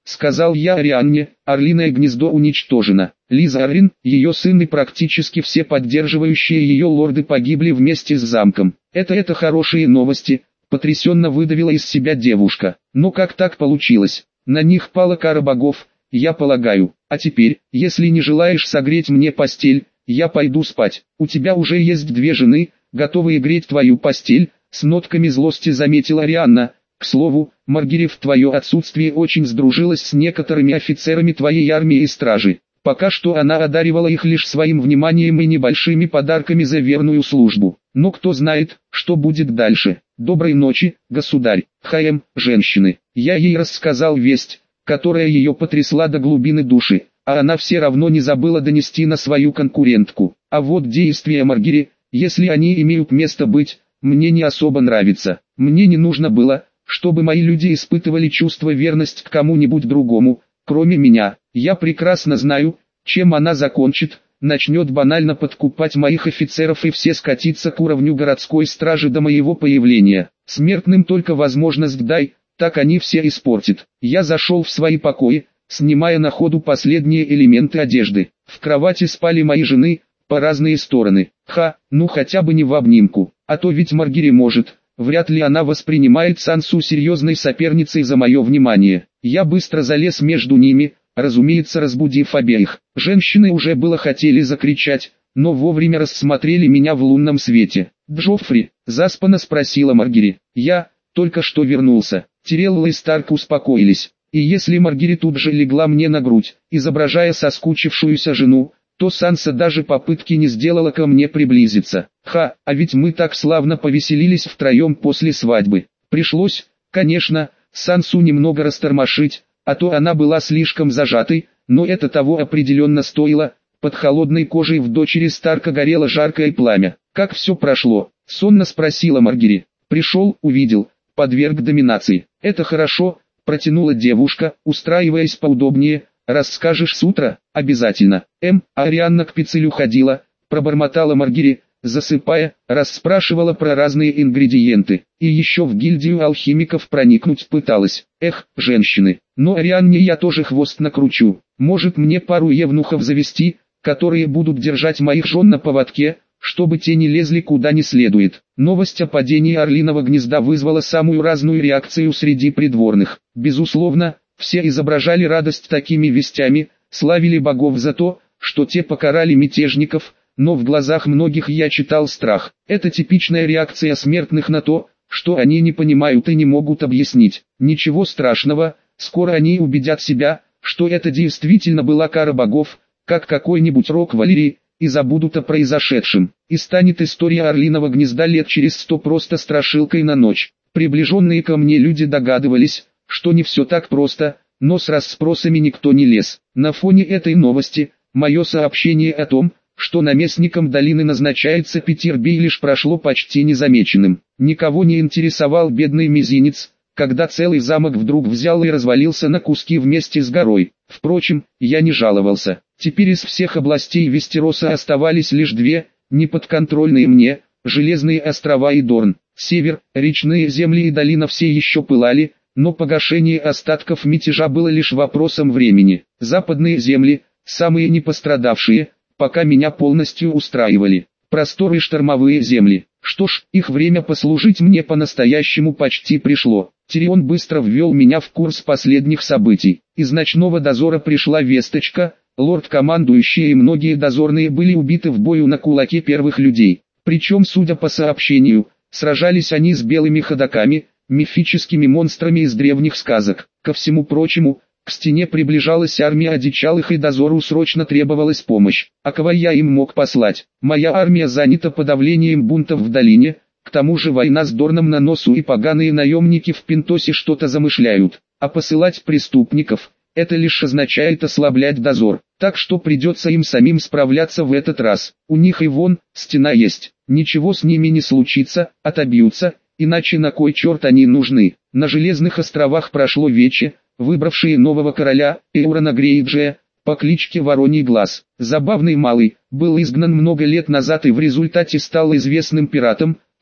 сказал я Арианне, орлиное гнездо уничтожено. Лиза Аррин, ее сын и практически все поддерживающие ее лорды погибли вместе с замком. Это это хорошие новости, потрясенно выдавила из себя девушка. Но как так получилось? На них пала кара богов, я полагаю. А теперь, если не желаешь согреть мне постель, я пойду спать. У тебя уже есть две жены, готовые греть твою постель, с нотками злости заметила Арианна. К слову, Маргири в твое отсутствие очень сдружилась с некоторыми офицерами твоей армии и стражи. Пока что она одаривала их лишь своим вниманием и небольшими подарками за верную службу. Но кто знает, что будет дальше. Доброй ночи, государь. Хаем, женщины. Я ей рассказал весть, которая ее потрясла до глубины души, а она все равно не забыла донести на свою конкурентку. А вот действия Маргири, если они имеют место быть, мне не особо нравится. Мне не нужно было, чтобы мои люди испытывали чувство верности к кому-нибудь другому, кроме меня. Я прекрасно знаю, чем она закончит, начнет банально подкупать моих офицеров и все скатиться к уровню городской стражи до моего появления. Смертным только возможность дай, так они все испортят. Я зашел в свои покои, снимая на ходу последние элементы одежды. В кровати спали мои жены, по разные стороны. Ха, ну хотя бы не в обнимку, а то ведь Маргири может. Вряд ли она воспринимает Сансу серьезной соперницей за мое внимание. Я быстро залез между ними, разумеется разбудив обеих. Женщины уже было хотели закричать, но вовремя рассмотрели меня в лунном свете. «Джоффри?» – заспанно спросила Маргири. «Я только что вернулся». Тирелла и Старк успокоились. И если Маргири тут же легла мне на грудь, изображая соскучившуюся жену, то Санса даже попытки не сделала ко мне приблизиться. Ха, а ведь мы так славно повеселились втроем после свадьбы. Пришлось, конечно, Сансу немного растормошить, а то она была слишком зажатой, но это того определенно стоило. Под холодной кожей в дочери Старка горело жаркое пламя. «Как все прошло?» — сонно спросила Маргири. «Пришел, увидел, подверг доминации». «Это хорошо», — протянула девушка, устраиваясь поудобнее. «Расскажешь с утра?» «Обязательно». М. Арианна к Пицелю ходила, пробормотала Маргири, засыпая, расспрашивала про разные ингредиенты. И еще в гильдию алхимиков проникнуть пыталась. Эх, женщины. Но Арианне я тоже хвост накручу. Может мне пару евнухов завести, которые будут держать моих жен на поводке, чтобы те не лезли куда не следует. Новость о падении орлиного гнезда вызвала самую разную реакцию среди придворных. Безусловно, все изображали радость такими вестями, славили богов за то, что те покарали мятежников, но в глазах многих я читал страх. Это типичная реакция смертных на то, что они не понимают и не могут объяснить. Ничего страшного, скоро они убедят себя, что это действительно была кара богов, как какой-нибудь рок Валерии, и забудут о произошедшем. И станет история орлиного гнезда лет через сто просто страшилкой на ночь. Приближенные ко мне люди догадывались, что не все так просто, но с расспросами никто не лез. На фоне этой новости, мое сообщение о том, что наместником долины назначается Петербий, лишь прошло почти незамеченным. Никого не интересовал бедный мизинец, когда целый замок вдруг взял и развалился на куски вместе с горой. Впрочем, я не жаловался. Теперь из всех областей Вестероса оставались лишь две, неподконтрольные мне, Железные острова и Дорн. Север, речные земли и долина все еще пылали, но погашение остатков мятежа было лишь вопросом времени. Западные земли, самые непострадавшие, пока меня полностью устраивали. Просторы штормовые земли. Что ж, их время послужить мне по-настоящему почти пришло. Тирион быстро ввел меня в курс последних событий. Из ночного дозора пришла весточка, лорд-командующий и многие дозорные были убиты в бою на кулаке первых людей. Причем, судя по сообщению, сражались они с белыми ходоками, мифическими монстрами из древних сказок. Ко всему прочему, к стене приближалась армия одичалых, и дозору срочно требовалась помощь. А кого я им мог послать? Моя армия занята подавлением бунтов в долине, к тому же война с Дорном на носу, и поганые наемники в Пинтосе что-то замышляют. А посылать преступников – это лишь означает ослаблять дозор. Так что придется им самим справляться в этот раз. У них и вон, стена есть. Ничего с ними не случится, отобьются, иначе на кой черт они нужны? На Железных островах прошло вече, выбравшие нового короля, Эурона Грейджия, по кличке Вороний Глаз. Забавный малый, был изгнан много лет назад и в результате стал известным пиратом,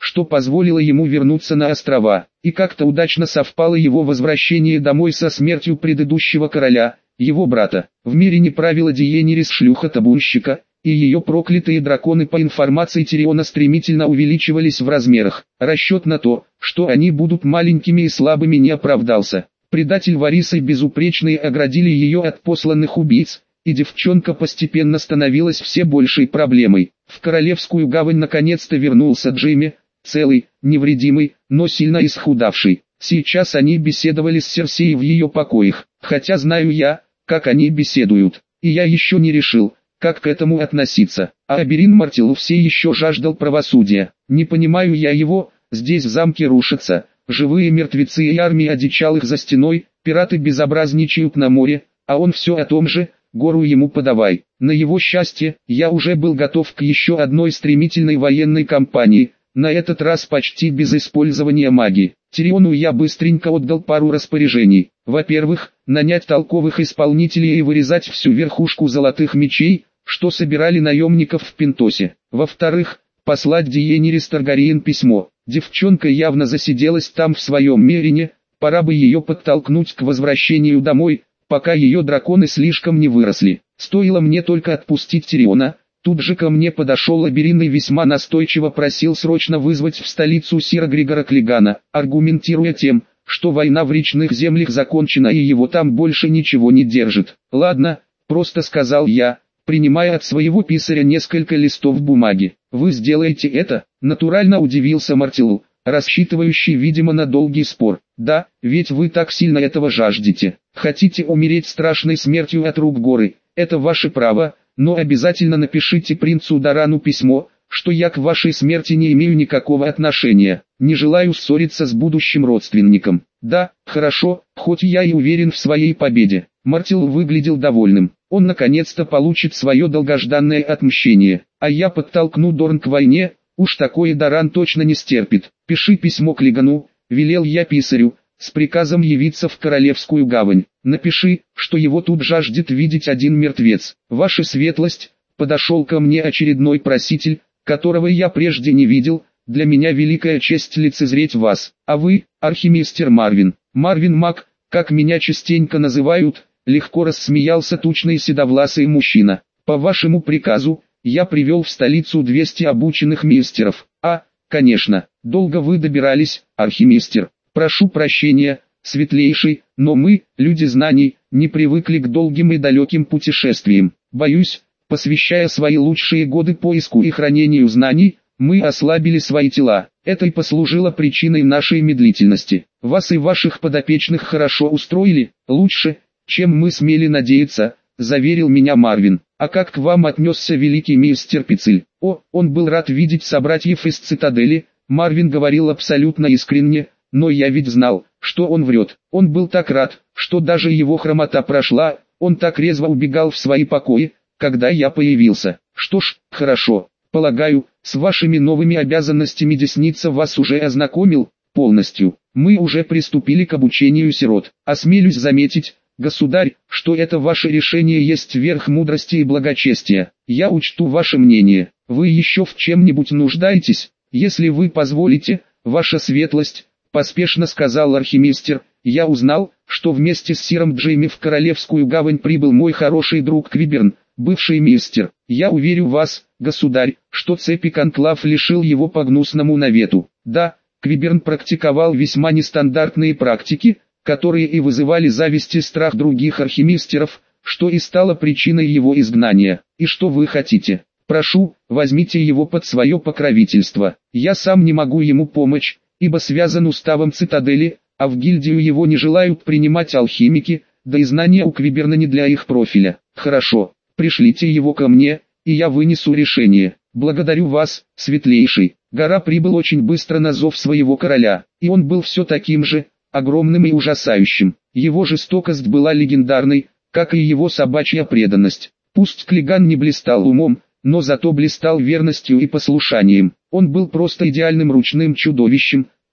что позволило ему вернуться на острова, и как-то удачно совпало его возвращение домой со смертью предыдущего короля, его брата. В мире не правила Дейенерис шлюха-табунщика, и ее проклятые драконы по информации Тириона стремительно увеличивались в размерах. Расчет на то, что они будут маленькими и слабыми, не оправдался. Предатель Вариса и безупречные оградили ее от посланных убийц, и девчонка постепенно становилась все большей проблемой. В Королевскую гавань наконец-то вернулся Джейми, целый, невредимый, но сильно исхудавший. Сейчас они беседовали с Серсеей в ее покоях, хотя знаю я, как они беседуют, и я еще не решил, как к этому относиться. А Аберин Мартил все еще жаждал правосудия. Не понимаю я его, здесь замки рушатся, живые мертвецы и армии одичалых за стеной, пираты безобразничают на море, а он все о том же, гору ему подавай. На его счастье, я уже был готов к еще одной стремительной военной кампании, на этот раз почти без использования магии. Тириону я быстренько отдал пару распоряжений. Во-первых, нанять толковых исполнителей и вырезать всю верхушку золотых мечей, что собирали наемников в Пентосе. Во-вторых, послать Дейенерис Таргариен письмо. Девчонка явно засиделась там в своем Мерине, пора бы ее подтолкнуть к возвращению домой, пока ее драконы слишком не выросли. Стоило мне только отпустить Тириона, тут же ко мне подошел Аберин и весьма настойчиво просил срочно вызвать в столицу сира Григора Клигана, аргументируя тем, что война в речных землях закончена и его там больше ничего не держит. «Ладно», — просто сказал я, принимая от своего писаря несколько листов бумаги. «Вы сделаете это?» — натурально удивился Мартил, рассчитывающий, видимо, на долгий спор. «Да, ведь вы так сильно этого жаждете. Хотите умереть страшной смертью от рук горы, это ваше право, но обязательно напишите принцу Дарану письмо, что я к вашей смерти не имею никакого отношения, не желаю ссориться с будущим родственником». «Да, хорошо, хоть я и уверен в своей победе». Мартил выглядел довольным. Он наконец-то получит свое долгожданное отмщение, а я подтолкну Дорн к войне, уж такое Даран точно не стерпит. «Пиши письмо Клигану», — велел я писарю, с приказом явиться в Королевскую гавань. «Напиши, что его тут жаждет видеть один мертвец. Ваша светлость», — подошел ко мне очередной проситель, которого я прежде не видел, «для меня великая честь лицезреть вас. А вы, архимистер Марвин, Марвин Мак, как меня частенько называют», — легко рассмеялся тучный седовласый мужчина. «По вашему приказу, я привел в столицу двести обученных мистеров. А, конечно, долго вы добирались, архимистер. Прошу прощения, светлейший, но мы, люди знаний, не привыкли к долгим и далеким путешествиям. Боюсь, посвящая свои лучшие годы поиску и хранению знаний, мы ослабили свои тела. Это и послужило причиной нашей медлительности. Вас и ваших подопечных хорошо устроили, лучше, чем мы смели надеяться», — заверил меня Марвин. «А как к вам отнесся великий мистер Пицель?» «О, он был рад видеть собратьев из цитадели», — Марвин говорил абсолютно искренне, но я ведь знал, что он врет. Он был так рад, что даже его хромота прошла, он так резво убегал в свои покои, когда я появился. «Что ж, хорошо, полагаю, с вашими новыми обязанностями Десница вас уже ознакомил?» «Полностью. Мы уже приступили к обучению сирот. Осмелюсь заметить, государь, что это ваше решение есть верх мудрости и благочестия. Я учту ваше мнение. Вы еще в чем-нибудь нуждаетесь? Если вы позволите, ваша светлость», — поспешно сказал архимистер, — «я узнал, что вместе с сиром Джейми в Королевскую гавань прибыл мой хороший друг Квиберн, бывший мистер. Я уверю вас, государь, что цепи конклав лишил его по гнусному навету. Да, Квиберн практиковал весьма нестандартные практики, которые и вызывали зависть и страх других архимистеров, что и стало причиной его изгнания. И что вы хотите? Прошу, возьмите его под свое покровительство. Я сам не могу ему помочь, ибо связан уставом цитадели, а в гильдию его не желают принимать алхимики, да и знания у Квиберна не для их профиля. Хорошо, пришлите его ко мне, и я вынесу решение. Благодарю вас, светлейший». Гора прибыл очень быстро на зов своего короля, и он был все таким же, огромным и ужасающим. Его жестокость была легендарной, как и его собачья преданность. Пусть Клиган не блистал умом, но зато блистал верностью и послушанием. Он был просто идеальным ручным чудовищем,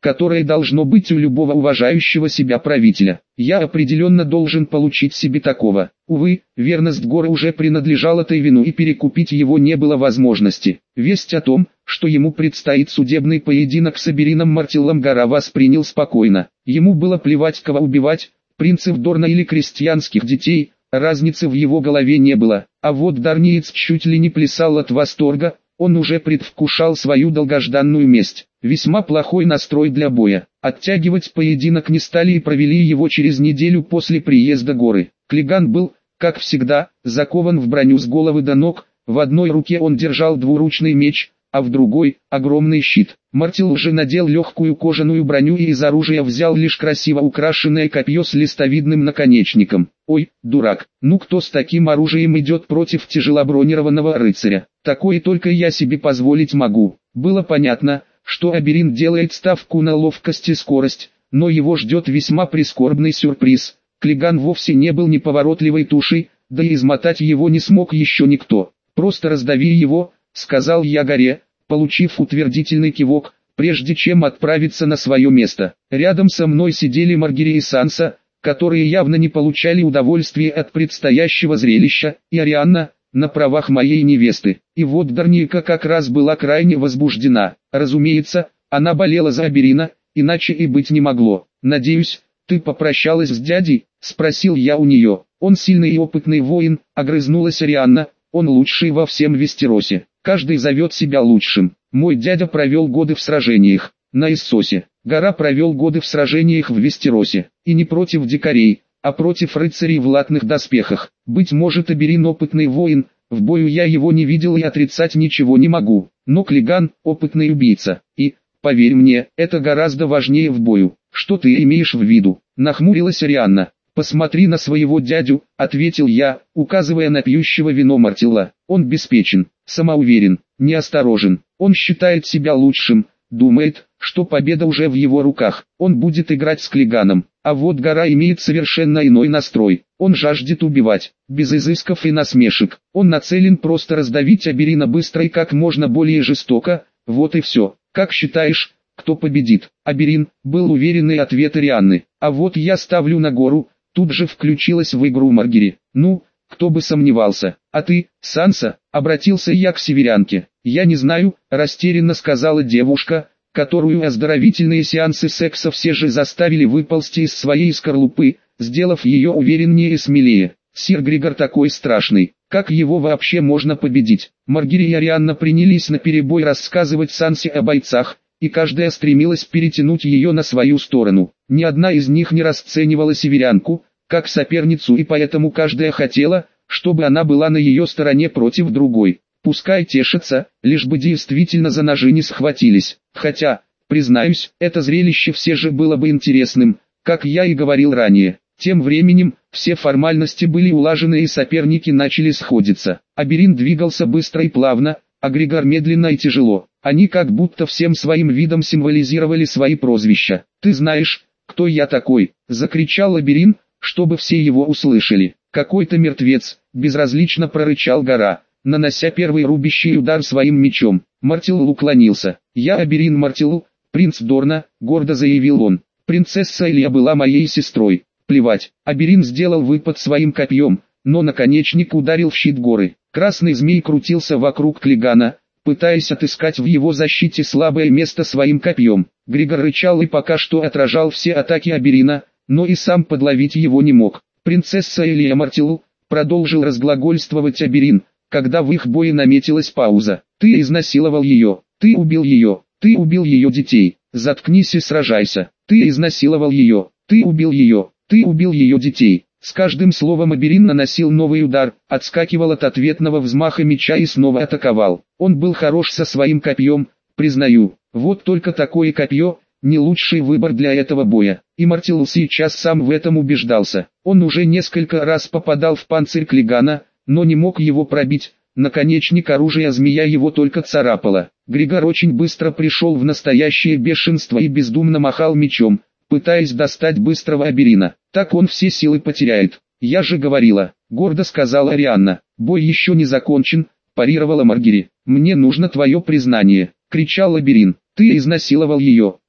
которое должно быть у любого уважающего себя правителя. Я определенно должен получить себе такого. Увы, верность Гора уже принадлежала Тайвину, и перекупить его не было возможности. Весть о том, что ему предстоит судебный поединок с Аберином Мартиллом, Гора воспринял спокойно. Ему было плевать, кого убивать, принцев Дорна или крестьянских детей, разницы в его голове не было. А вот дарниец чуть ли не плясал от восторга, он уже предвкушал свою долгожданную месть. Весьма плохой настрой для боя. Оттягивать поединок не стали и провели его через неделю после приезда Горы. Клиган был, как всегда, закован в броню с головы до ног, в одной руке он держал двуручный меч, а в другой – огромный щит. Мартилл уже надел легкую кожаную броню и из оружия взял лишь красиво украшенное копье с листовидным наконечником. Ой, дурак, ну кто с таким оружием идет против тяжелобронированного рыцаря? Такое только я себе позволить могу. Было понятно, что Аберин делает ставку на ловкость и скорость, но его ждет весьма прискорбный сюрприз. Клиган вовсе не был неповоротливой тушей, да и измотать его не смог еще никто. «Просто раздави его», — сказал я Горе, получив утвердительный кивок, прежде чем отправиться на свое место. Рядом со мной сидели Маргири и Санса, которые явно не получали удовольствия от предстоящего зрелища, и Арианна, на правах моей невесты. И вот Дарника как раз была крайне возбуждена. Разумеется, она болела за Аберина, иначе и быть не могло. «Надеюсь, ты попрощалась с дядей?» — спросил я у нее. «Он сильный и опытный воин», — огрызнулась Арианна, — «он лучший во всем Вестеросе. Каждый зовет себя лучшим. Мой дядя провел годы в сражениях на Иссосе. Гора провел годы в сражениях в Вестеросе. И не против дикарей, а против рыцарей в латных доспехах. Быть может, Аберин опытный воин, в бою я его не видел и отрицать ничего не могу. Но Клиган – опытный убийца. И, поверь мне, это гораздо важнее в бою». «Что ты имеешь в виду?» – нахмурилась Арианна. «Посмотри на своего дядю», — ответил я, указывая на пьющего вино Мартилла. «Он беспечен, самоуверен, неосторожен. Он считает себя лучшим, думает, что победа уже в его руках. Он будет играть с Клиганом. А вот Гора имеет совершенно иной настрой. Он жаждет убивать, без изысков и насмешек. Он нацелен просто раздавить Аберина быстро и как можно более жестоко. Вот и все. Как считаешь, кто победит?» «Аберин», — был уверенный ответ Арианны. «А вот я ставлю на Гору». Тут же включилась в игру Маргири. «Ну, кто бы сомневался. А ты, Санса?» — обратился я к северянке. «Я не знаю», — растерянно сказала девушка, которую оздоровительные сеансы секса все же заставили выползти из своей скорлупы, сделав ее увереннее и смелее. «Сир Григор такой страшный. Как его вообще можно победить?» Маргири и Арианна принялись наперебой рассказывать Сансе о бойцах, и каждая стремилась перетянуть ее на свою сторону. Ни одна из них не расценивала северянку как соперницу, и поэтому каждая хотела, чтобы она была на ее стороне против другой. Пускай тешатся, лишь бы действительно за ножи не схватились. Хотя, признаюсь, это зрелище все же было бы интересным, как я и говорил ранее. Тем временем, все формальности были улажены и соперники начали сходиться. Аберин двигался быстро и плавно, а Григор медленно и тяжело. Они как будто всем своим видом символизировали свои прозвища. «Ты знаешь, кто я такой?» — закричал Аберин, чтобы все его услышали. «Какой-то мертвец», — безразлично прорычал Гора, нанося первый рубящий удар своим мечом. Мартилл уклонился. «Я Аберин Мартилл, принц Дорна», — гордо заявил он. «Принцесса Элия была моей сестрой». Плевать. Аберин сделал выпад своим копьем, но наконечник ударил в щит Горы. Красный змей крутился вокруг Клигана, пытаясь отыскать в его защите слабое место своим копьем. Григор рычал и пока что отражал все атаки Аберина, но и сам подловить его не мог. «Принцесса Элия Мартилл», — продолжил разглагольствовать Аберин, когда в их бое наметилась пауза. «Ты изнасиловал ее, ты убил ее, ты убил ее детей. Заткнись и сражайся. Ты изнасиловал ее, ты убил ее, ты убил ее детей». С каждым словом Аберин наносил новый удар, отскакивал от ответного взмаха меча и снова атаковал. Он был хорош со своим копьем, признаю. Вот только такое копье — не лучший выбор для этого боя. И Мартилл сейчас сам в этом убеждался. Он уже несколько раз попадал в панцирь Клигана, но не мог его пробить. Наконечник оружия змея его только царапала. Григор очень быстро пришел в настоящее бешенство и бездумно махал мечом, пытаясь достать быстрого Аберина. «Так он все силы потеряет. Я же говорила», — гордо сказала Арианна. «Бой еще не закончен», — парировала Маргири. «Мне нужно твое признание», — кричал Аберин. «Ты изнасиловал ее,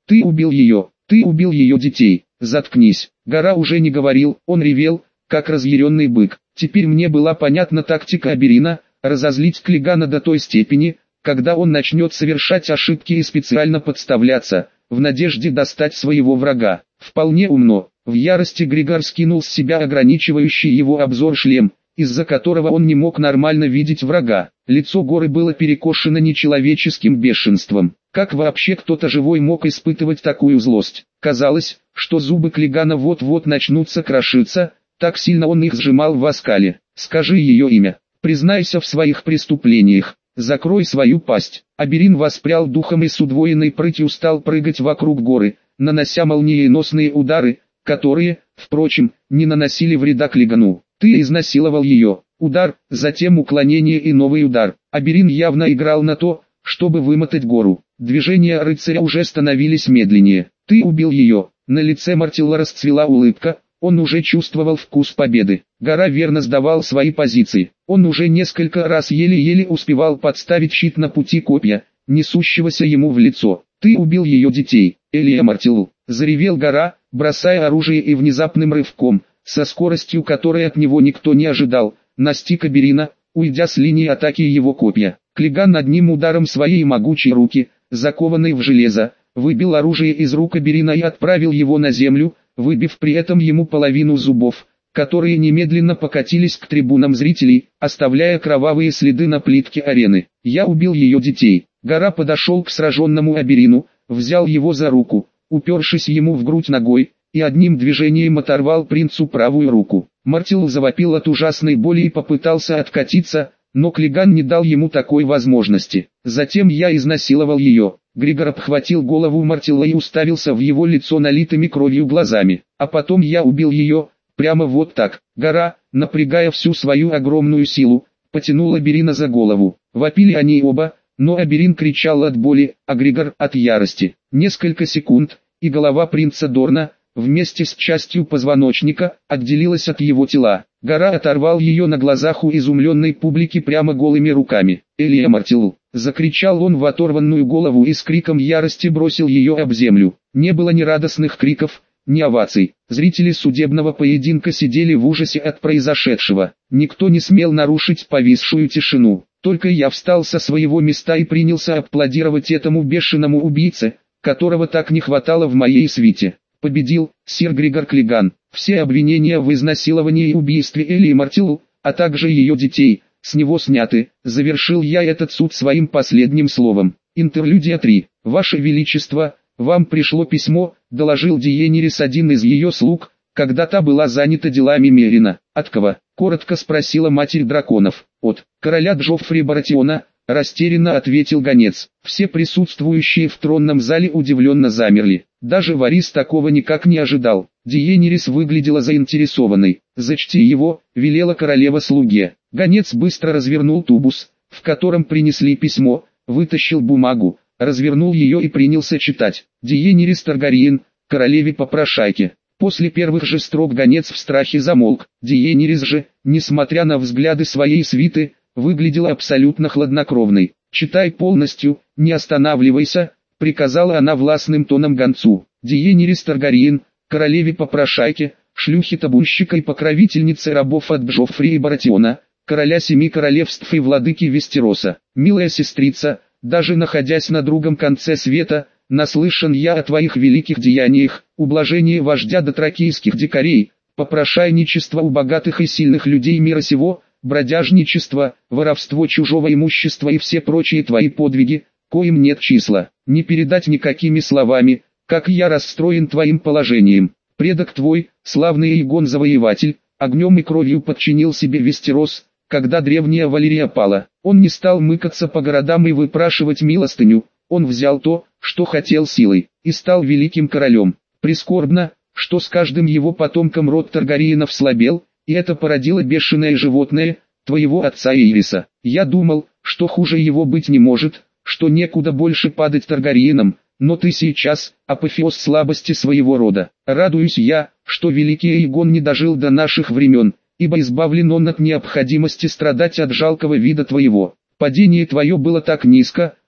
Ты убил ее, ты убил ее детей. Заткнись. Гора уже не говорил, он ревел, как разъяренный бык. Теперь мне была понятна тактика Аберина, разозлить Клигана до той степени, когда он начнет совершать ошибки и специально подставляться, в надежде достать своего врага. Вполне умно. В ярости Григор скинул с себя ограничивающий его обзор шлем, из-за которого он не мог нормально видеть врага. Лицо Горы было перекошено нечеловеческим бешенством. Как вообще кто-то живой мог испытывать такую злость? Казалось, что зубы Клигана вот-вот начнутся крошиться, так сильно он их сжимал в оскале. «Скажи ее имя. Признайся в своих преступлениях. Закрой свою пасть». Аберин воспрял духом и с удвоенной прытью стал прыгать вокруг Горы, нанося молниеносные удары, которые, впрочем, не наносили вреда Клигану. «Ты изнасиловал ее». Удар, затем уклонение и новый удар. Аберин явно играл на то, чтобы вымотать Гору. Движения рыцаря уже становились медленнее. «Ты убил ее». На лице Мартилла расцвела улыбка, он уже чувствовал вкус победы. Гора верно сдавал свои позиции. Он уже несколько раз еле-еле успевал подставить щит на пути копья, несущегося ему в лицо. «Ты убил ее детей, Элия Мартилл», — заревел Гора, бросая оружие и внезапным рывком, со скоростью которой от него никто не ожидал, настиг Аберина, уйдя с линии атаки его копья. Клиган одним ударом своей могучей руки, закованной в железо, выбил оружие из рук Аберина и отправил его на землю, выбив при этом ему половину зубов, которые немедленно покатились к трибунам зрителей, оставляя кровавые следы на плитке арены. «Я убил ее детей». Гора подошел к сраженному Аберину, взял его за руку, упершись ему в грудь ногой, и одним движением оторвал принцу правую руку. Мартилл завопил от ужасной боли и попытался откатиться, но Клиган не дал ему такой возможности. «Затем я изнасиловал ее». Григор обхватил голову Мартилла и уставился в его лицо налитыми кровью глазами. «А потом я убил ее, прямо вот так». Гора, напрягая всю свою огромную силу, потянул Аберина за голову. Вопили они оба, но Аберин кричал от боли, а Григор от ярости. Несколько секунд, и голова принца Дорна, вместе с частью позвоночника, отделилась от его тела. Гора оторвал ее на глазах у изумленной публики прямо голыми руками. «Элия Мартилл!» — закричал он в оторванную голову и с криком ярости бросил ее об землю. Не было ни радостных криков, ни оваций. Зрители судебного поединка сидели в ужасе от произошедшего. Никто не смел нарушить повисшую тишину. Только я встал со своего места и принялся аплодировать этому бешеному убийце, которого так не хватало в моей свите. Победил сир Григор Клиган. Все обвинения в изнасиловании и убийстве Элии Мартилл, а также ее детей, с него сняты. Завершил я этот суд своим последним словом. Интерлюдия три. «Ваше Величество, вам пришло письмо», — доложил Диенерис, один из ее слуг, когда та была занята делами Мерина. «От кого?» — коротко спросила матерь драконов. «От короля Джоффри Баратиона», — растерянно ответил гонец. Все присутствующие в тронном зале удивленно замерли. Даже Варис такого никак не ожидал. Диенерис выглядела заинтересованной. «Зачти его», — велела королева слуге. Гонец быстро развернул тубус, в котором принесли письмо, вытащил бумагу, развернул ее и принялся читать. «Диенерис Таргариен, королеве-попрошайке». После первых же строк гонец в страхе замолк. Диенерис же, несмотря на взгляды своей свиты, выглядела абсолютно хладнокровной. «Читай полностью, не останавливайся», — приказала она властным тоном гонцу. «Диенерис Таргариен, королеве-попрошайке, шлюхе-табунщика и покровительнице рабов от Джоффри и Баратиона, короля семи королевств и владыки Вестероса. Милая сестрица, даже находясь на другом конце света, наслышан я о твоих великих деяниях, ублажении вождя дотракийских дикарей, попрошайничество у богатых и сильных людей мира сего, бродяжничество, воровство чужого имущества и все прочие твои подвиги, коим нет числа. Не передать никакими словами, как я расстроен твоим положением. Предок твой, славный Игон-завоеватель, огнем и кровью подчинил себе Вестерос, когда древняя Валерия пала. Он не стал мыкаться по городам и выпрашивать милостыню, он взял то, что хотел силой, и стал великим королем. Прискорбно, что с каждым его потомком род Таргариенов слабел, и это породило бешеное животное, твоего отца Ириса. Я думал, что хуже его быть не может, что некуда больше падать Таргариенам, но ты сейчас – апофеоз слабости своего рода. Радуюсь я, что великий Эйгон не дожил до наших времен, ибо избавлен он от необходимости страдать от жалкого вида твоего. Падение твое было так низко,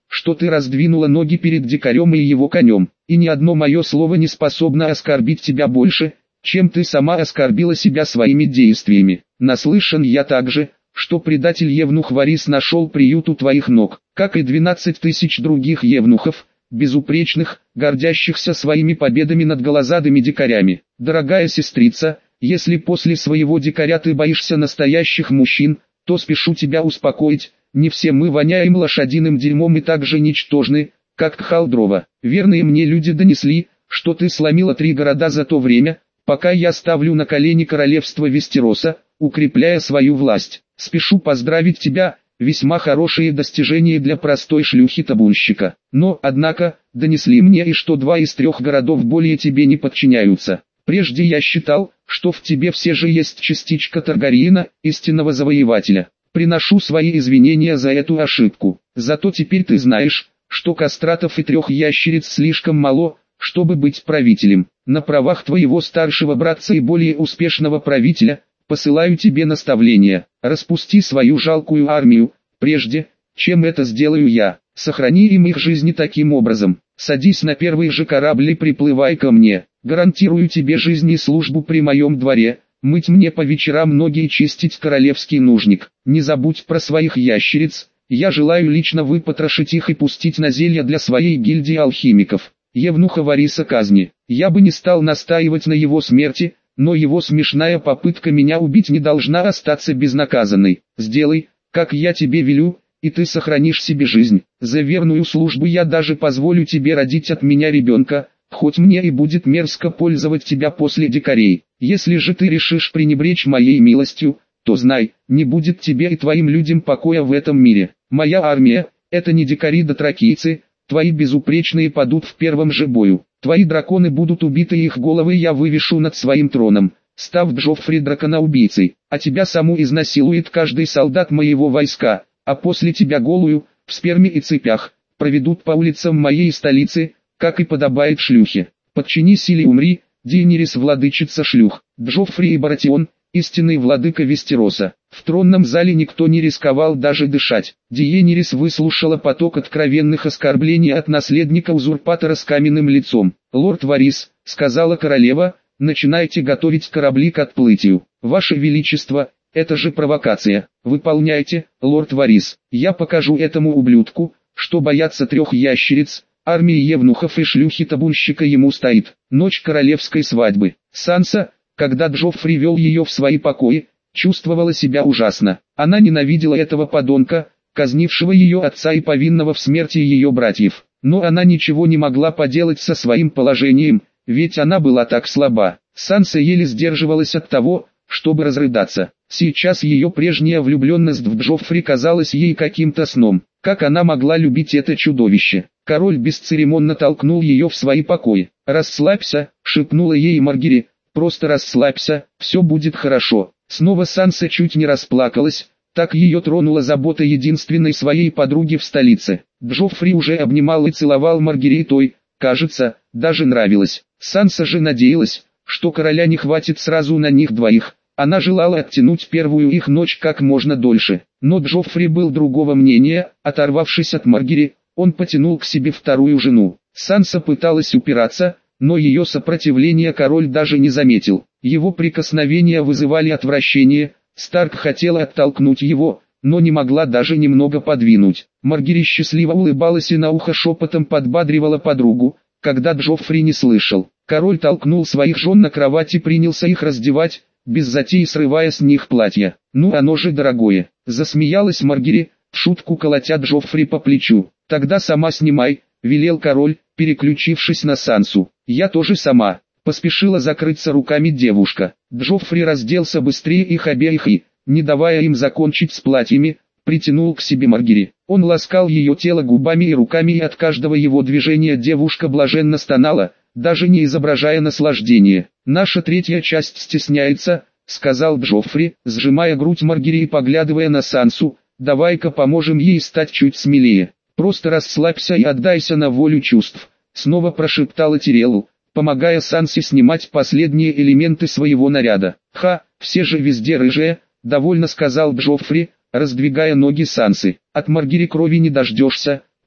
что ты раздвинула ноги перед дикарем и его конем, и ни одно мое слово не способно оскорбить тебя больше, чем ты сама оскорбила себя своими действиями. Наслышан я также, что предатель Евнух Варис нашел приют у твоих ног, как и двенадцать тысяч других евнухов, безупречных, гордящихся своими победами над голозадыми дикарями. Дорогая сестрица, если после своего дикаря ты боишься настоящих мужчин, то спешу тебя успокоить, не все мы воняем лошадиным дерьмом и так же ничтожны, как Кхалдрова. Верные мне люди донесли, что ты сломила три города за то время, пока я ставлю на колени королевство Вестероса, укрепляя свою власть. Спешу поздравить тебя, весьма хорошие достижения для простой шлюхи-табунщика. Но, однако, донесли мне и что два из трех городов более тебе не подчиняются. Прежде я считал, что в тебе все же есть частичка Таргариена, истинного завоевателя. Приношу свои извинения за эту ошибку. Зато теперь ты знаешь, что кастратов и трех ящериц слишком мало, чтобы быть правителем. На правах твоего старшего братца и более успешного правителя, посылаю тебе наставление. Распусти свою жалкую армию, прежде, чем это сделаю я. Сохрани им их жизни таким образом. Садись на первый же корабль и приплывай ко мне. Гарантирую тебе жизнь и службу при моем дворе, мыть мне по вечерам ноги и чистить королевский нужник. Не забудь про своих ящериц, я желаю лично выпотрошить их и пустить на зелья для своей гильдии алхимиков. Евнуха Вариса казни. Я бы не стал настаивать на его смерти, но его смешная попытка меня убить не должна остаться безнаказанной. Сделай, как я тебе велю, и ты сохранишь себе жизнь. За верную службу я даже позволю тебе родить от меня ребенка, хоть мне и будет мерзко пользовать тебя после дикарей. Если же ты решишь пренебречь моей милостью, то знай, не будет тебе и твоим людям покоя в этом мире. Моя армия – это не дикари да тракийцы, твои безупречные падут в первом же бою. Твои драконы будут убиты и их головы я вывешу над своим троном, став Джоффри дракона-убийцей, а тебя саму изнасилует каждый солдат моего войска, а после тебя голую, в сперме и цепях, проведут по улицам моей столицы, как и подобает шлюхе. Подчинись или умри, Дейенерис владычица шлюх, Джоффри и Баратион, истинный владыка Вестероса. В тронном зале никто не рисковал даже дышать. Дейенерис выслушала поток откровенных оскорблений от наследника-узурпатора с каменным лицом. «Лорд Варис», — сказала королева, — «начинайте готовить корабли к отплытию. Ваше Величество, это же провокация. Выполняйте, лорд Варис. Я покажу этому ублюдку, что бояться трех ящериц, армии евнухов и шлюхи-табунщика ему стоит». Ночь королевской свадьбы. Санса, когда Джоффри вел ее в свои покои, чувствовала себя ужасно. Она ненавидела этого подонка, казнившего ее отца и повинного в смерти ее братьев. Но она ничего не могла поделать со своим положением, ведь она была так слаба. Санса еле сдерживалась от того, чтобы разрыдаться. Сейчас ее прежняя влюбленность в Джоффри казалась ей каким-то сном. Как она могла любить это чудовище? Король бесцеремонно толкнул ее в свои покои. «Расслабься», — шепнула ей Маргари, — «просто расслабься, все будет хорошо». Снова Санса чуть не расплакалась, так ее тронула забота единственной своей подруги в столице. Джоффри уже обнимал и целовал Маргари, той, кажется, даже нравилось. Санса же надеялась, что короля не хватит сразу на них двоих. Она желала оттянуть первую их ночь как можно дольше. Но Джоффри был другого мнения. Оторвавшись от Маргари, он потянул к себе вторую жену. Санса пыталась упираться, но ее сопротивление король даже не заметил. Его прикосновения вызывали отвращение. Старк хотела оттолкнуть его, но не могла даже немного подвинуть. Маргари счастливо улыбалась и на ухо шепотом подбадривала подругу, когда Джоффри не слышал. Король толкнул своих жен на кровать и принялся их раздевать, без затей срывая с них платья. «Ну оно же дорогое!» — засмеялась Маргари, в шутку колотя Джоффри по плечу. «Тогда сама снимай», — велел король, переключившись на Сансу. «Я тоже сама», — поспешила закрыться руками девушка. Джоффри разделся быстрее их обеих и, не давая им закончить с платьями, притянул к себе Маргари. Он ласкал ее тело губами и руками, и от каждого его движения девушка блаженно стонала, даже не изображая наслаждения. «Наша третья часть стесняется», — сказал Джоффри, сжимая грудь Маргари и поглядывая на Сансу. «Давай-ка поможем ей стать чуть смелее. Просто расслабься и отдайся на волю чувств», — снова прошептала Тиреллу, помогая Сансе снимать последние элементы своего наряда. «Ха, все же везде рыжие», — довольно сказал Джоффри, раздвигая ноги Сансы. «От Маргари крови не дождешься», —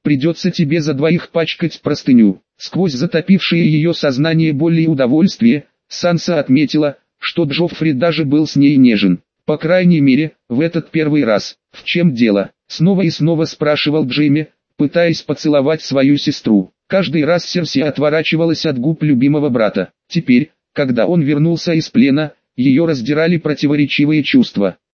придется тебе за двоих пачкать простыню». Сквозь затопившее ее сознание боль и удовольствие, Санса отметила, что Джоффри даже был с ней нежен. По крайней мере, в этот первый раз. «В чем дело?» — снова и снова спрашивал Джейми, пытаясь поцеловать свою сестру. Каждый раз Серси отворачивалась от губ любимого брата. Теперь, когда он вернулся из плена, ее раздирали противоречивые чувства.